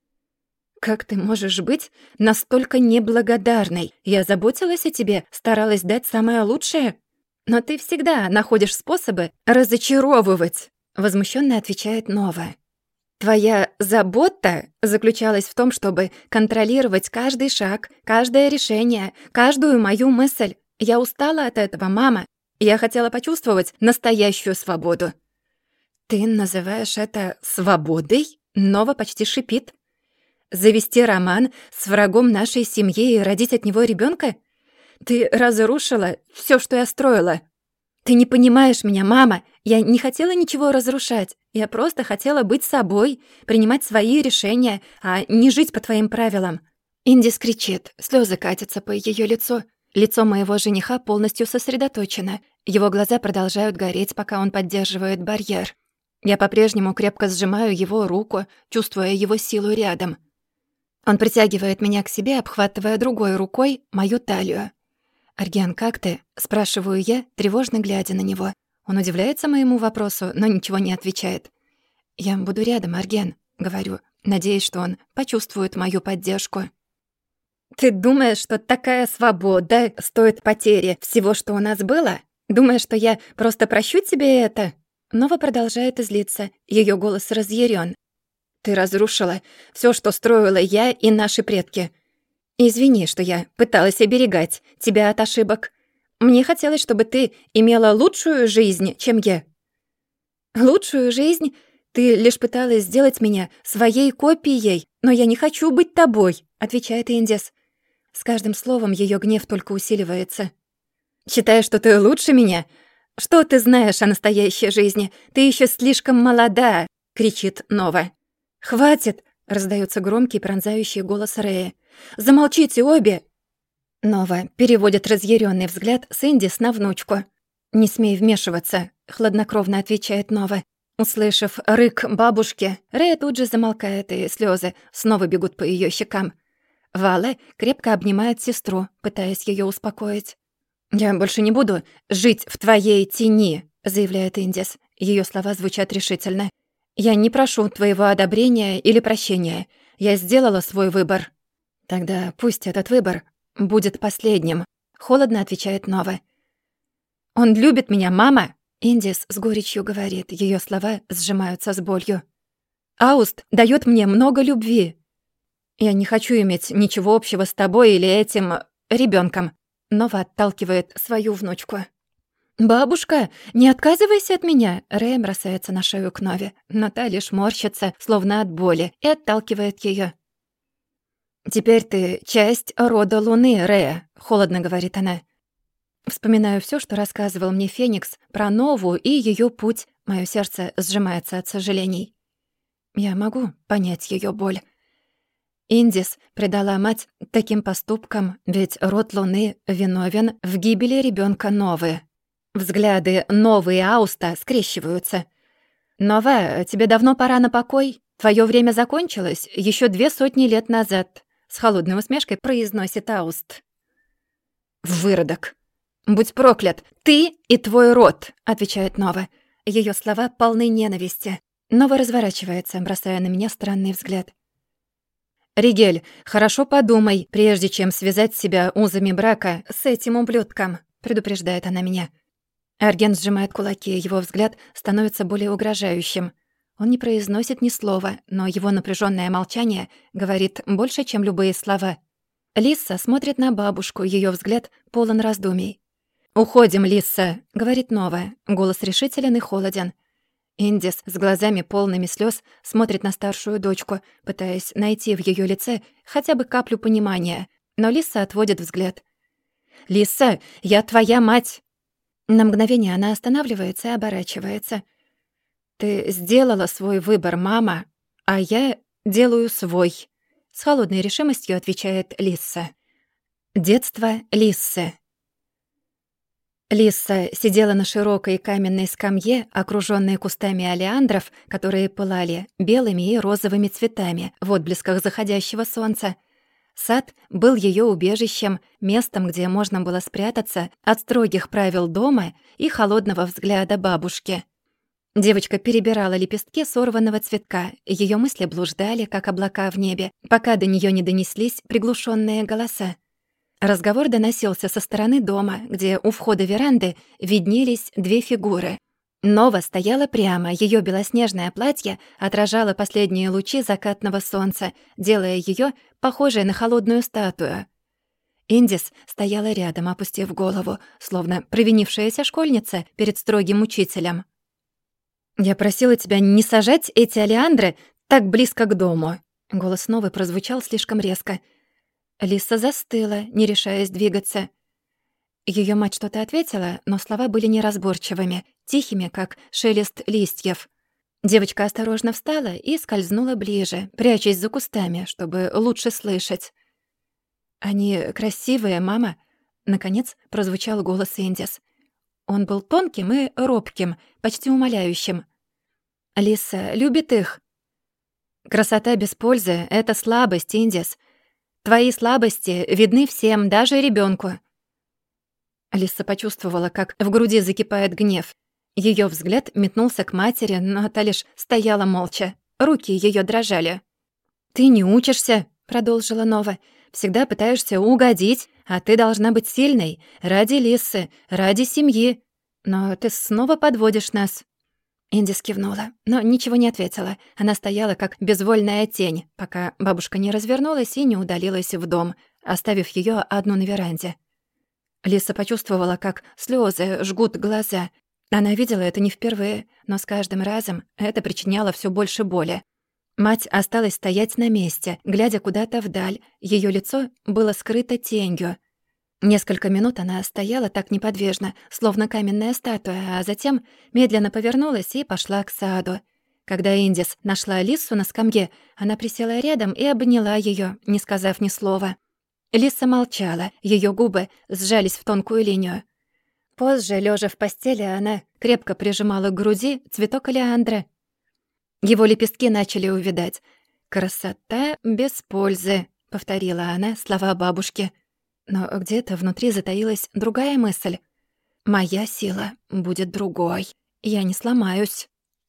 Как ты можешь быть настолько неблагодарной? Я заботилась о тебе, старалась дать самое лучшее. Но ты всегда находишь способы разочаровывать, возмущенно отвечает Нова. Твоя забота заключалась в том, чтобы контролировать каждый шаг, каждое решение, каждую мою мысль. Я устала от этого, мама. Я хотела почувствовать настоящую свободу. Ты называешь это свободой? Нова почти шипит. Завести роман с врагом нашей семьи и родить от него ребенка? Ты разрушила все, что я строила. Ты не понимаешь меня, мама. Я не хотела ничего разрушать. Я просто хотела быть собой, принимать свои решения, а не жить по твоим правилам. Индис кричит, слезы катятся по ее лицу. Лицо моего жениха полностью сосредоточено. Его глаза продолжают гореть, пока он поддерживает барьер. Я по-прежнему крепко сжимаю его руку, чувствуя его силу рядом. Он притягивает меня к себе, обхватывая другой рукой мою талию. «Арген, как ты?» — спрашиваю я, тревожно глядя на него. Он удивляется моему вопросу, но ничего не отвечает. «Я буду рядом, Арген», — говорю, надеясь, что он почувствует мою поддержку. «Ты думаешь, что такая свобода стоит потери всего, что у нас было? Думаешь, что я просто прощу тебе это?» Нова продолжает злиться, её голос разъярён. «Ты разрушила всё, что строила я и наши предки. Извини, что я пыталась оберегать тебя от ошибок. Мне хотелось, чтобы ты имела лучшую жизнь, чем я». «Лучшую жизнь? Ты лишь пыталась сделать меня своей копией, но я не хочу быть тобой», — отвечает Индис. С каждым словом её гнев только усиливается. «Считаешь, что ты лучше меня? Что ты знаешь о настоящей жизни? Ты ещё слишком молода!» — кричит Нова. «Хватит!» — раздаётся громкий пронзающий голос Рэя. «Замолчите обе!» Нова переводит разъярённый взгляд с Индис на внучку. «Не смей вмешиваться», — хладнокровно отвечает Нова. Услышав рык бабушки, Рэя тут же замолкает, и слёзы снова бегут по её щекам. Вала крепко обнимает сестру, пытаясь её успокоить. «Я больше не буду жить в твоей тени», — заявляет Индис. Её слова звучат решительно. «Я не прошу твоего одобрения или прощения. Я сделала свой выбор». «Тогда пусть этот выбор будет последним», — холодно отвечает Нова. «Он любит меня, мама!» — Индис с горечью говорит. Её слова сжимаются с болью. «Ауст даёт мне много любви. Я не хочу иметь ничего общего с тобой или этим ребёнком». Нова отталкивает свою внучку. «Бабушка, не отказывайся от меня!» Рэя бросается на шею к Нове, но та лишь морщится, словно от боли, и отталкивает её. «Теперь ты часть рода Луны, Рэя», — холодно говорит она. Вспоминаю всё, что рассказывал мне Феникс про Нову и её путь. Моё сердце сжимается от сожалений. Я могу понять её боль. Индис предала мать таким поступком, ведь род Луны виновен в гибели ребёнка Новы. Взгляды Новы и Ауста скрещиваются. «Нова, тебе давно пора на покой. Твоё время закончилось ещё 200 лет назад», — с холодной усмешкой произносит Ауст. «Выродок! Будь проклят! Ты и твой род!» — отвечает Нова. Её слова полны ненависти. Нова разворачивается, бросая на меня странный взгляд. «Ригель, хорошо подумай, прежде чем связать себя узами брака с этим ублюдком», — предупреждает она меня. Арген сжимает кулаки, его взгляд становится более угрожающим. Он не произносит ни слова, но его напряжённое молчание говорит больше, чем любые слова. Лисса смотрит на бабушку, её взгляд полон раздумий. «Уходим, Лисса», — говорит Нова, голос решителен и холоден. Индис с глазами полными слёз смотрит на старшую дочку, пытаясь найти в её лице хотя бы каплю понимания, но Лисса отводит взгляд. «Лисса, я твоя мать!» На мгновение она останавливается и оборачивается. «Ты сделала свой выбор, мама, а я делаю свой», — с холодной решимостью отвечает Лисса. Детство Лиссы. Лисса сидела на широкой каменной скамье, окружённой кустами олеандров, которые пылали белыми и розовыми цветами в отблесках заходящего солнца. Сад был ее убежищем, местом, где можно было спрятаться от строгих правил дома и холодного взгляда бабушки. Девочка перебирала лепестки сорванного цветка, ее мысли блуждали, как облака в небе, пока до нее не донеслись приглушенные голоса. Разговор доносился со стороны дома, где у входа веранды виднелись две фигуры. Нова стояла прямо, ее белоснежное платье отражало последние лучи закатного солнца, делая ее похожей на холодную статую. Индис стояла рядом, опустив голову, словно провинившаяся школьница перед строгим учителем. «Я просила тебя не сажать эти олеандры так близко к дому». Голос Новы прозвучал слишком резко. Лиса застыла, не решаясь двигаться. Ее мать что-то ответила, но слова были неразборчивыми, тихими, как шелест листьев. Девочка осторожно встала и скользнула ближе, прячась за кустами, чтобы лучше слышать. «Они красивые, мама», — наконец прозвучал голос Индис. Он был тонким и робким, почти умоляющим. «Лиса любит их». «Красота без пользы — это слабость, Индис. Твои слабости видны всем, даже ребенку. Лиса почувствовала, как в груди закипает гнев. Ее взгляд метнулся к матери, но та лишь стояла молча. Руки ее дрожали. «Ты не учишься», — продолжила Нова. «Всегда пытаешься угодить, а ты должна быть сильной. Ради Лисы, ради семьи. Но ты снова подводишь нас». Индис кивнула, но ничего не ответила. Она стояла, как безвольная тень, пока бабушка не развернулась и не удалилась в дом, оставив ее одну на веранде. Лиса почувствовала, как слезы жгут глаза. Она видела это не впервые, но с каждым разом это причиняло все больше боли. Мать осталась стоять на месте, глядя куда-то вдаль. Ее лицо было скрыто тенью. Несколько минут она стояла так неподвижно, словно каменная статуя, а затем медленно повернулась и пошла к саду. Когда Индис нашла Лису на скамье, она присела рядом и обняла ее, не сказав ни слова. Лиса молчала, ее губы сжались в тонкую линию. Позже, лежа в постели, она крепко прижимала к груди цветок олеандра. Его лепестки начали увядать. «Красота без пользы», — повторила она слова бабушки. Но где-то внутри затаилась другая мысль. «Моя сила будет другой. Я не сломаюсь».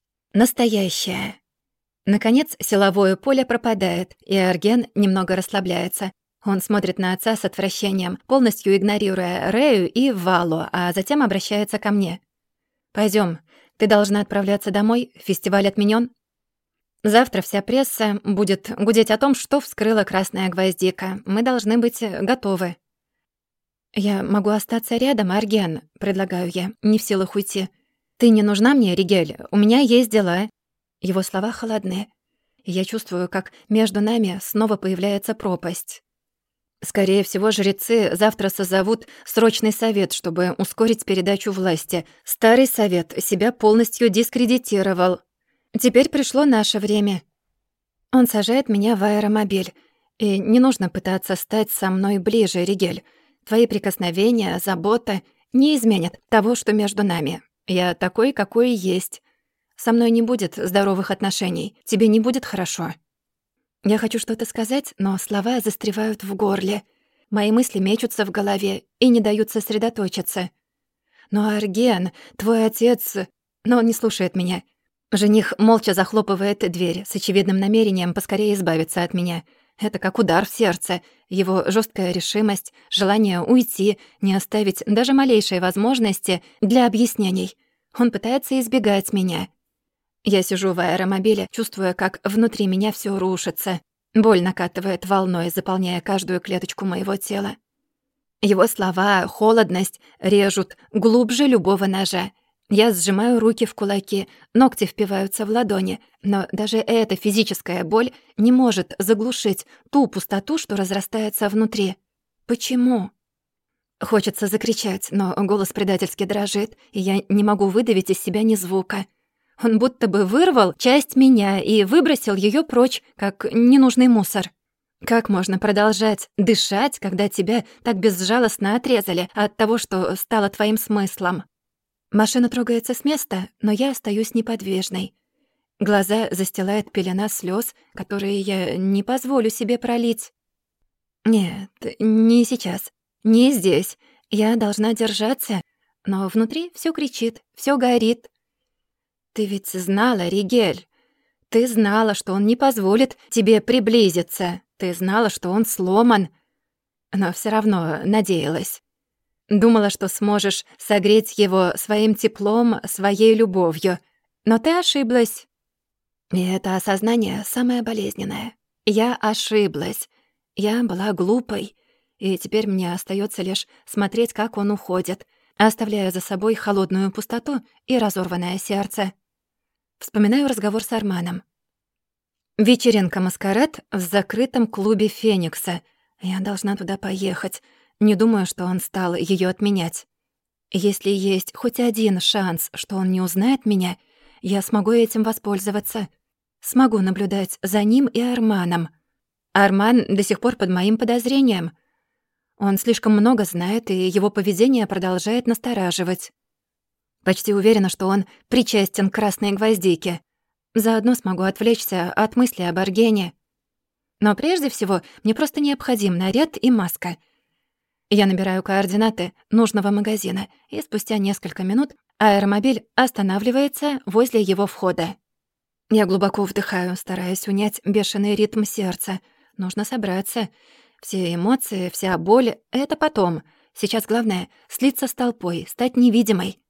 Настоящая. Наконец, силовое поле пропадает, и Арген немного расслабляется. Он смотрит на отца с отвращением, полностью игнорируя Рею и Валу, а затем обращается ко мне. «Пойдём, ты должна отправляться домой, фестиваль отменён. Завтра вся пресса будет гудеть о том, что вскрыла красная гвоздика. Мы должны быть готовы». «Я могу остаться рядом, Арген», — предлагаю я, не в силах уйти. «Ты не нужна мне, Ригель, у меня есть дела». Его слова холодны. Я чувствую, как между нами снова появляется пропасть. Скорее всего, жрецы завтра созовут срочный совет, чтобы ускорить передачу власти. Старый совет себя полностью дискредитировал. Теперь пришло наше время. Он сажает меня в аэромобиль. И не нужно пытаться стать со мной ближе, Ригель. Твои прикосновения, забота не изменят того, что между нами. Я такой, какой есть. Со мной не будет здоровых отношений. Тебе не будет хорошо. Я хочу что-то сказать, но слова застревают в горле. Мои мысли мечутся в голове и не дают сосредоточиться. Но Арген, твой отец... Но он не слушает меня. Жених молча захлопывает дверь с очевидным намерением поскорее избавиться от меня. Это как удар в сердце. Его жесткая решимость, желание уйти, не оставить даже малейшей возможности для объяснений. Он пытается избегать меня. Я сижу в аэромобиле, чувствуя, как внутри меня все рушится. Боль накатывает волной, заполняя каждую клеточку моего тела. Его слова, холодность режут глубже любого ножа. Я сжимаю руки в кулаки, ногти впиваются в ладони, но даже эта физическая боль не может заглушить ту пустоту, что разрастается внутри. Почему? Хочется закричать, но голос предательски дрожит, и я не могу выдавить из себя ни звука. Он будто бы вырвал часть меня и выбросил ее прочь, как ненужный мусор. Как можно продолжать дышать, когда тебя так безжалостно отрезали от того, что стало твоим смыслом? Машина трогается с места, но я остаюсь неподвижной. Глаза застилает пелена слез, которые я не позволю себе пролить. Нет, не сейчас, не здесь. Я должна держаться, но внутри всё кричит, всё горит. Ты ведь знала, Ригель. Ты знала, что он не позволит тебе приблизиться. Ты знала, что он сломан, но всё равно надеялась. Думала, что сможешь согреть его своим теплом, своей любовью. Но ты ошиблась. И это осознание самое болезненное. Я ошиблась. Я была глупой. И теперь мне остаётся лишь смотреть, как он уходит, оставляя за собой холодную пустоту и разорванное сердце. Вспоминаю разговор с Арманом. Вечеринка-маскарад в закрытом клубе «Феникса». Я должна туда поехать. Не думаю, что он стал её отменять. Если есть хоть один шанс, что он не узнает меня, я смогу этим воспользоваться. Смогу наблюдать за ним и Арманом. Арман до сих пор под моим подозрением. Он слишком много знает, и его поведение продолжает настораживать. Почти уверена, что он причастен к красной гвоздике. Заодно смогу отвлечься от мысли об Аргене. Но прежде всего мне просто необходим наряд и маска. Я набираю координаты нужного магазина, и спустя несколько минут аэромобиль останавливается возле его входа. Я глубоко вдыхаю, стараясь унять бешеный ритм сердца. Нужно собраться. Все эмоции, вся боль — это потом. Сейчас главное — слиться с толпой, стать невидимой.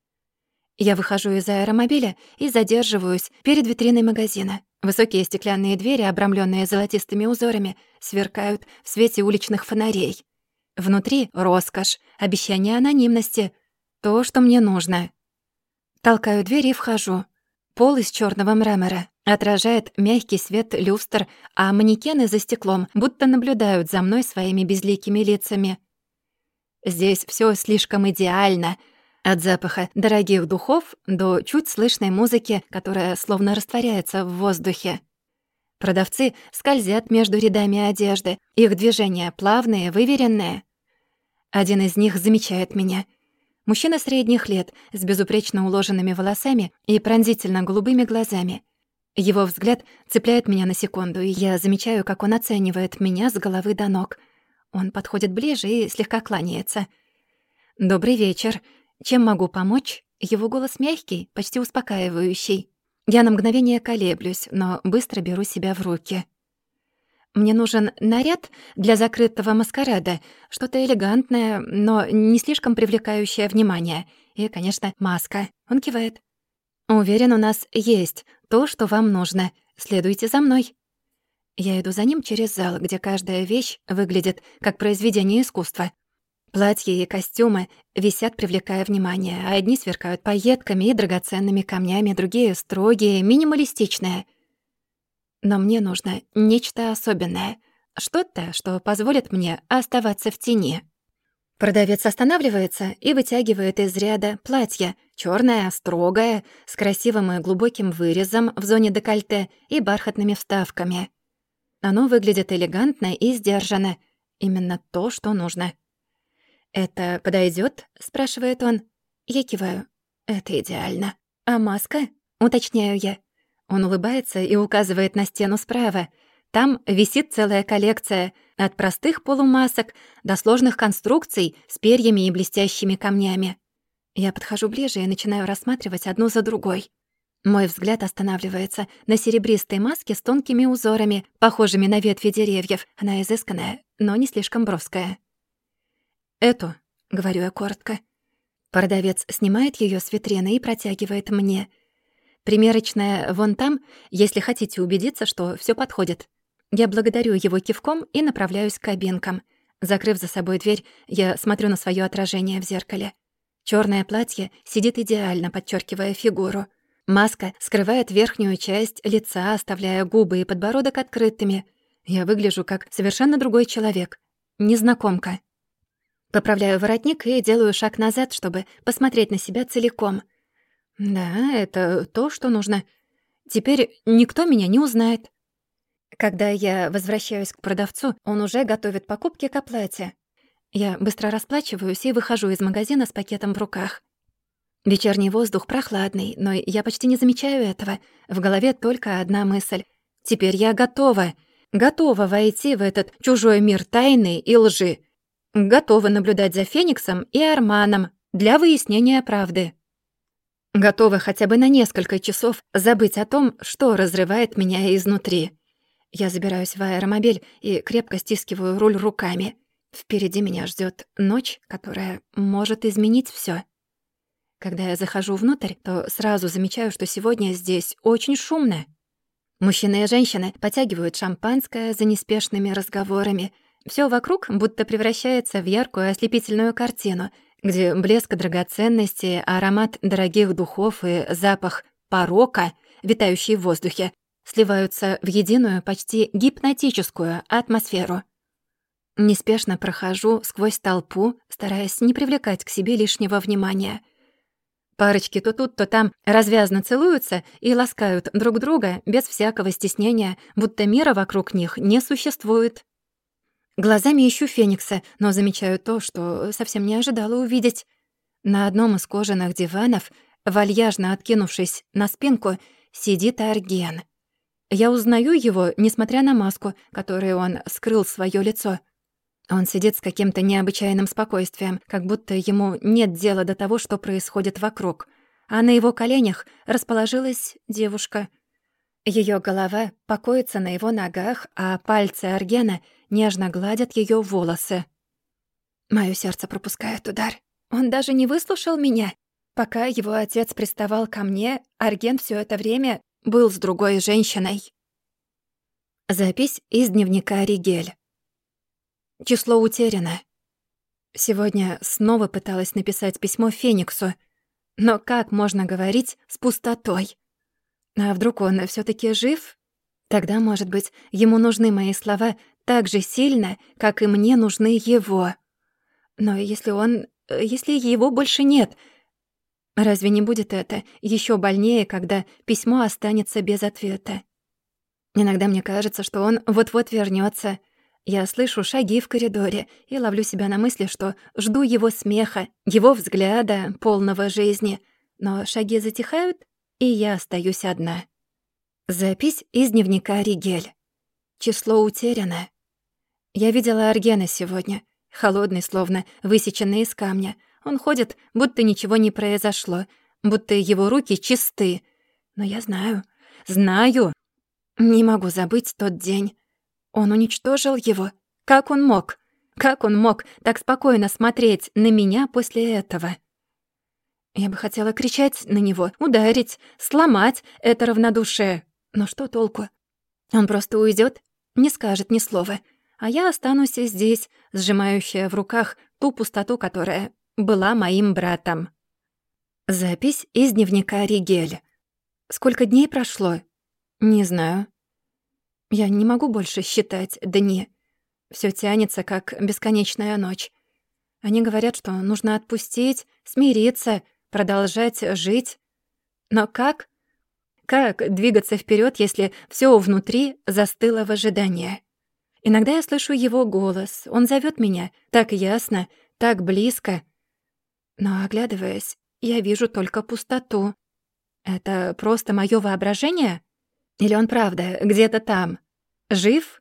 Я выхожу из аэромобиля и задерживаюсь перед витриной магазина. Высокие стеклянные двери, обрамленные золотистыми узорами, сверкают в свете уличных фонарей. Внутри — роскошь, обещание анонимности. То, что мне нужно. Толкаю дверь и вхожу. Пол из черного мрамора отражает мягкий свет люстр, а манекены за стеклом будто наблюдают за мной своими безликими лицами. Здесь все слишком идеально. От запаха дорогих духов до чуть слышной музыки, которая словно растворяется в воздухе. Продавцы скользят между рядами одежды. Их движения плавные, выверенные. Один из них замечает меня. Мужчина средних лет, с безупречно уложенными волосами и пронзительно голубыми глазами. Его взгляд цепляет меня на секунду, и я замечаю, как он оценивает меня с головы до ног. Он подходит ближе и слегка кланяется. «Добрый вечер. Чем могу помочь?» Его голос мягкий, почти успокаивающий. Я на мгновение колеблюсь, но быстро беру себя в руки. Мне нужен наряд для закрытого маскарада, что-то элегантное, но не слишком привлекающее внимание. И, конечно, маска. Он кивает. «Уверен, у нас есть то, что вам нужно. Следуйте за мной». Я иду за ним через зал, где каждая вещь выглядит как произведение искусства. Платья и костюмы висят, привлекая внимание, а одни сверкают пайетками и драгоценными камнями, другие — строгие, минималистичные. Но мне нужно нечто особенное, что-то, что позволит мне оставаться в тени. Продавец останавливается и вытягивает из ряда платье, чёрное, строгое, с красивым и глубоким вырезом в зоне декольте и бархатными вставками. Оно выглядит элегантно и сдержанно. Именно то, что нужно. «Это подойдёт?» — спрашивает он. Я киваю. «Это идеально». «А маска?» — уточняю я. Он улыбается и указывает на стену справа. Там висит целая коллекция, от простых полумасок до сложных конструкций с перьями и блестящими камнями. Я подхожу ближе и начинаю рассматривать одну за другой. Мой взгляд останавливается на серебристой маске с тонкими узорами, похожими на ветви деревьев. Она изысканная, но не слишком броская. «Эту», — говорю я коротко. Продавец снимает её с витрины и протягивает мне. «Примерочная вон там, если хотите убедиться, что всё подходит». Я благодарю его кивком и направляюсь к кабинкам. Закрыв за собой дверь, я смотрю на своё отражение в зеркале. Чёрное платье сидит идеально, подчёркивая фигуру. Маска скрывает верхнюю часть лица, оставляя губы и подбородок открытыми. Я выгляжу как совершенно другой человек. Незнакомка. Поправляю воротник и делаю шаг назад, чтобы посмотреть на себя целиком. Да, это то, что нужно. Теперь никто меня не узнает. Когда я возвращаюсь к продавцу, он уже готовит покупки к оплате. Я быстро расплачиваюсь и выхожу из магазина с пакетом в руках. Вечерний воздух прохладный, но я почти не замечаю этого. В голове только одна мысль. Теперь я готова. Готова войти в этот чужой мир тайны и лжи. Готова наблюдать за Фениксом и Арманом для выяснения правды. Готова хотя бы на несколько часов забыть о том, что разрывает меня изнутри. Я забираюсь в аэромобиль и крепко стискиваю руль руками. Впереди меня ждёт ночь, которая может изменить всё. Когда я захожу внутрь, то сразу замечаю, что сегодня здесь очень шумно. Мужчины и женщины потягивают шампанское за неспешными разговорами. Всё вокруг будто превращается в яркую ослепительную картину, где блеск драгоценностей, аромат дорогих духов и запах порока, витающий в воздухе, сливаются в единую, почти гипнотическую атмосферу. Неспешно прохожу сквозь толпу, стараясь не привлекать к себе лишнего внимания. Парочки то тут, то там развязно целуются и ласкают друг друга без всякого стеснения, будто мира вокруг них не существует. Глазами ищу Феникса, но замечаю то, что совсем не ожидала увидеть. На одном из кожаных диванов, вальяжно откинувшись на спинку, сидит Арген. Я узнаю его, несмотря на маску, которой он скрыл своё лицо. Он сидит с каким-то необычайным спокойствием, как будто ему нет дела до того, что происходит вокруг. А на его коленях расположилась девушка. Её голова покоится на его ногах, а пальцы Аргена нежно гладят её волосы. Моё сердце пропускает удар. Он даже не выслушал меня. Пока его отец приставал ко мне, Арген всё это время был с другой женщиной. Запись из дневника Ригель. Число утеряно. Сегодня снова пыталась написать письмо Фениксу. Но как можно говорить с пустотой? А вдруг он всё-таки жив? Тогда, может быть, ему нужны мои слова так же сильно, как и мне нужны его. Но если его больше нет, разве не будет это ещё больнее, когда письмо останется без ответа? Иногда мне кажется, что он вот-вот вернётся. Я слышу шаги в коридоре и ловлю себя на мысли, что жду его смеха, его взгляда, полного жизни. Но шаги затихают, и я остаюсь одна. Запись из дневника Ригель. Число утеряно. Я видела Аргена сегодня. Холодный, словно высеченный из камня. Он ходит, будто ничего не произошло, будто его руки чисты. Но я знаю, не могу забыть тот день. Он уничтожил его. Как он мог? Как он мог так спокойно смотреть на меня после этого? Я бы хотела кричать на него, ударить, сломать это равнодушие. Но что толку? Он просто уйдёт, не скажет ни слова, а я останусь здесь, сжимающая в руках ту пустоту, которая была моим братом. Запись из дневника Ригель. Сколько дней прошло? Не знаю. Я не могу больше считать дни. Всё тянется, как бесконечная ночь. Они говорят, что нужно отпустить, смириться, продолжать жить. Но как? Как двигаться вперёд, если всё внутри застыло в ожидании? Иногда я слышу его голос. Он зовёт меня так ясно, так близко. Но, оглядываясь, я вижу только пустоту. Это просто моё воображение? Или он правда где-то там? Жив?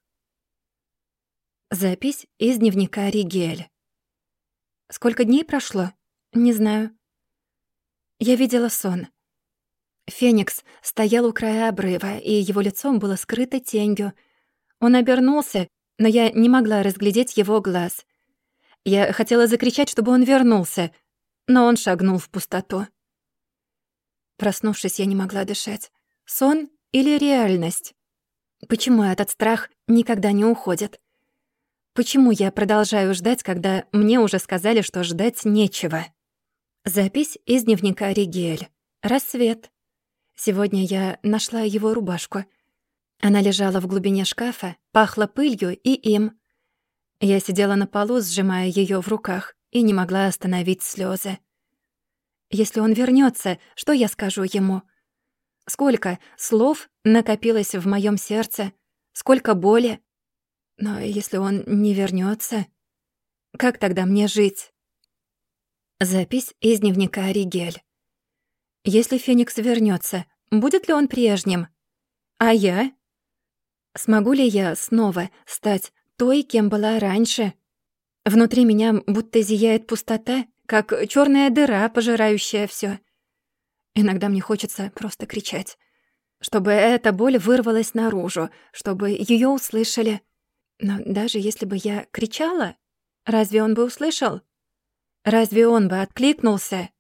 Запись из дневника Ригель. Сколько дней прошло? Не знаю. Я видела сон. Феникс стоял у края обрыва, и его лицо было скрыто тенью. Он обернулся, но я не могла разглядеть его глаз. Я хотела закричать, чтобы он вернулся, но он шагнул в пустоту. Проснувшись, я не могла дышать. Сон или реальность? Почему этот страх никогда не уходит? Почему я продолжаю ждать, когда мне уже сказали, что ждать нечего? Запись из дневника Ригель. Рассвет. Сегодня я нашла его рубашку. Она лежала в глубине шкафа, пахла пылью и им. Я сидела на полу, сжимая её в руках, и не могла остановить слёзы. Если он вернётся, что я скажу ему? Сколько слов накопилось в моём сердце, сколько боли. Но если он не вернётся, как тогда мне жить? Запись из дневника Ригель. Если Феникс вернётся, будет ли он прежним? А я? Смогу ли я снова стать той, кем была раньше? Внутри меня будто зияет пустота, как черная дыра, пожирающая все. Иногда мне хочется просто кричать, чтобы эта боль вырвалась наружу, чтобы ее услышали. Но даже если бы я кричала, разве он бы услышал? Разве он бы откликнулся?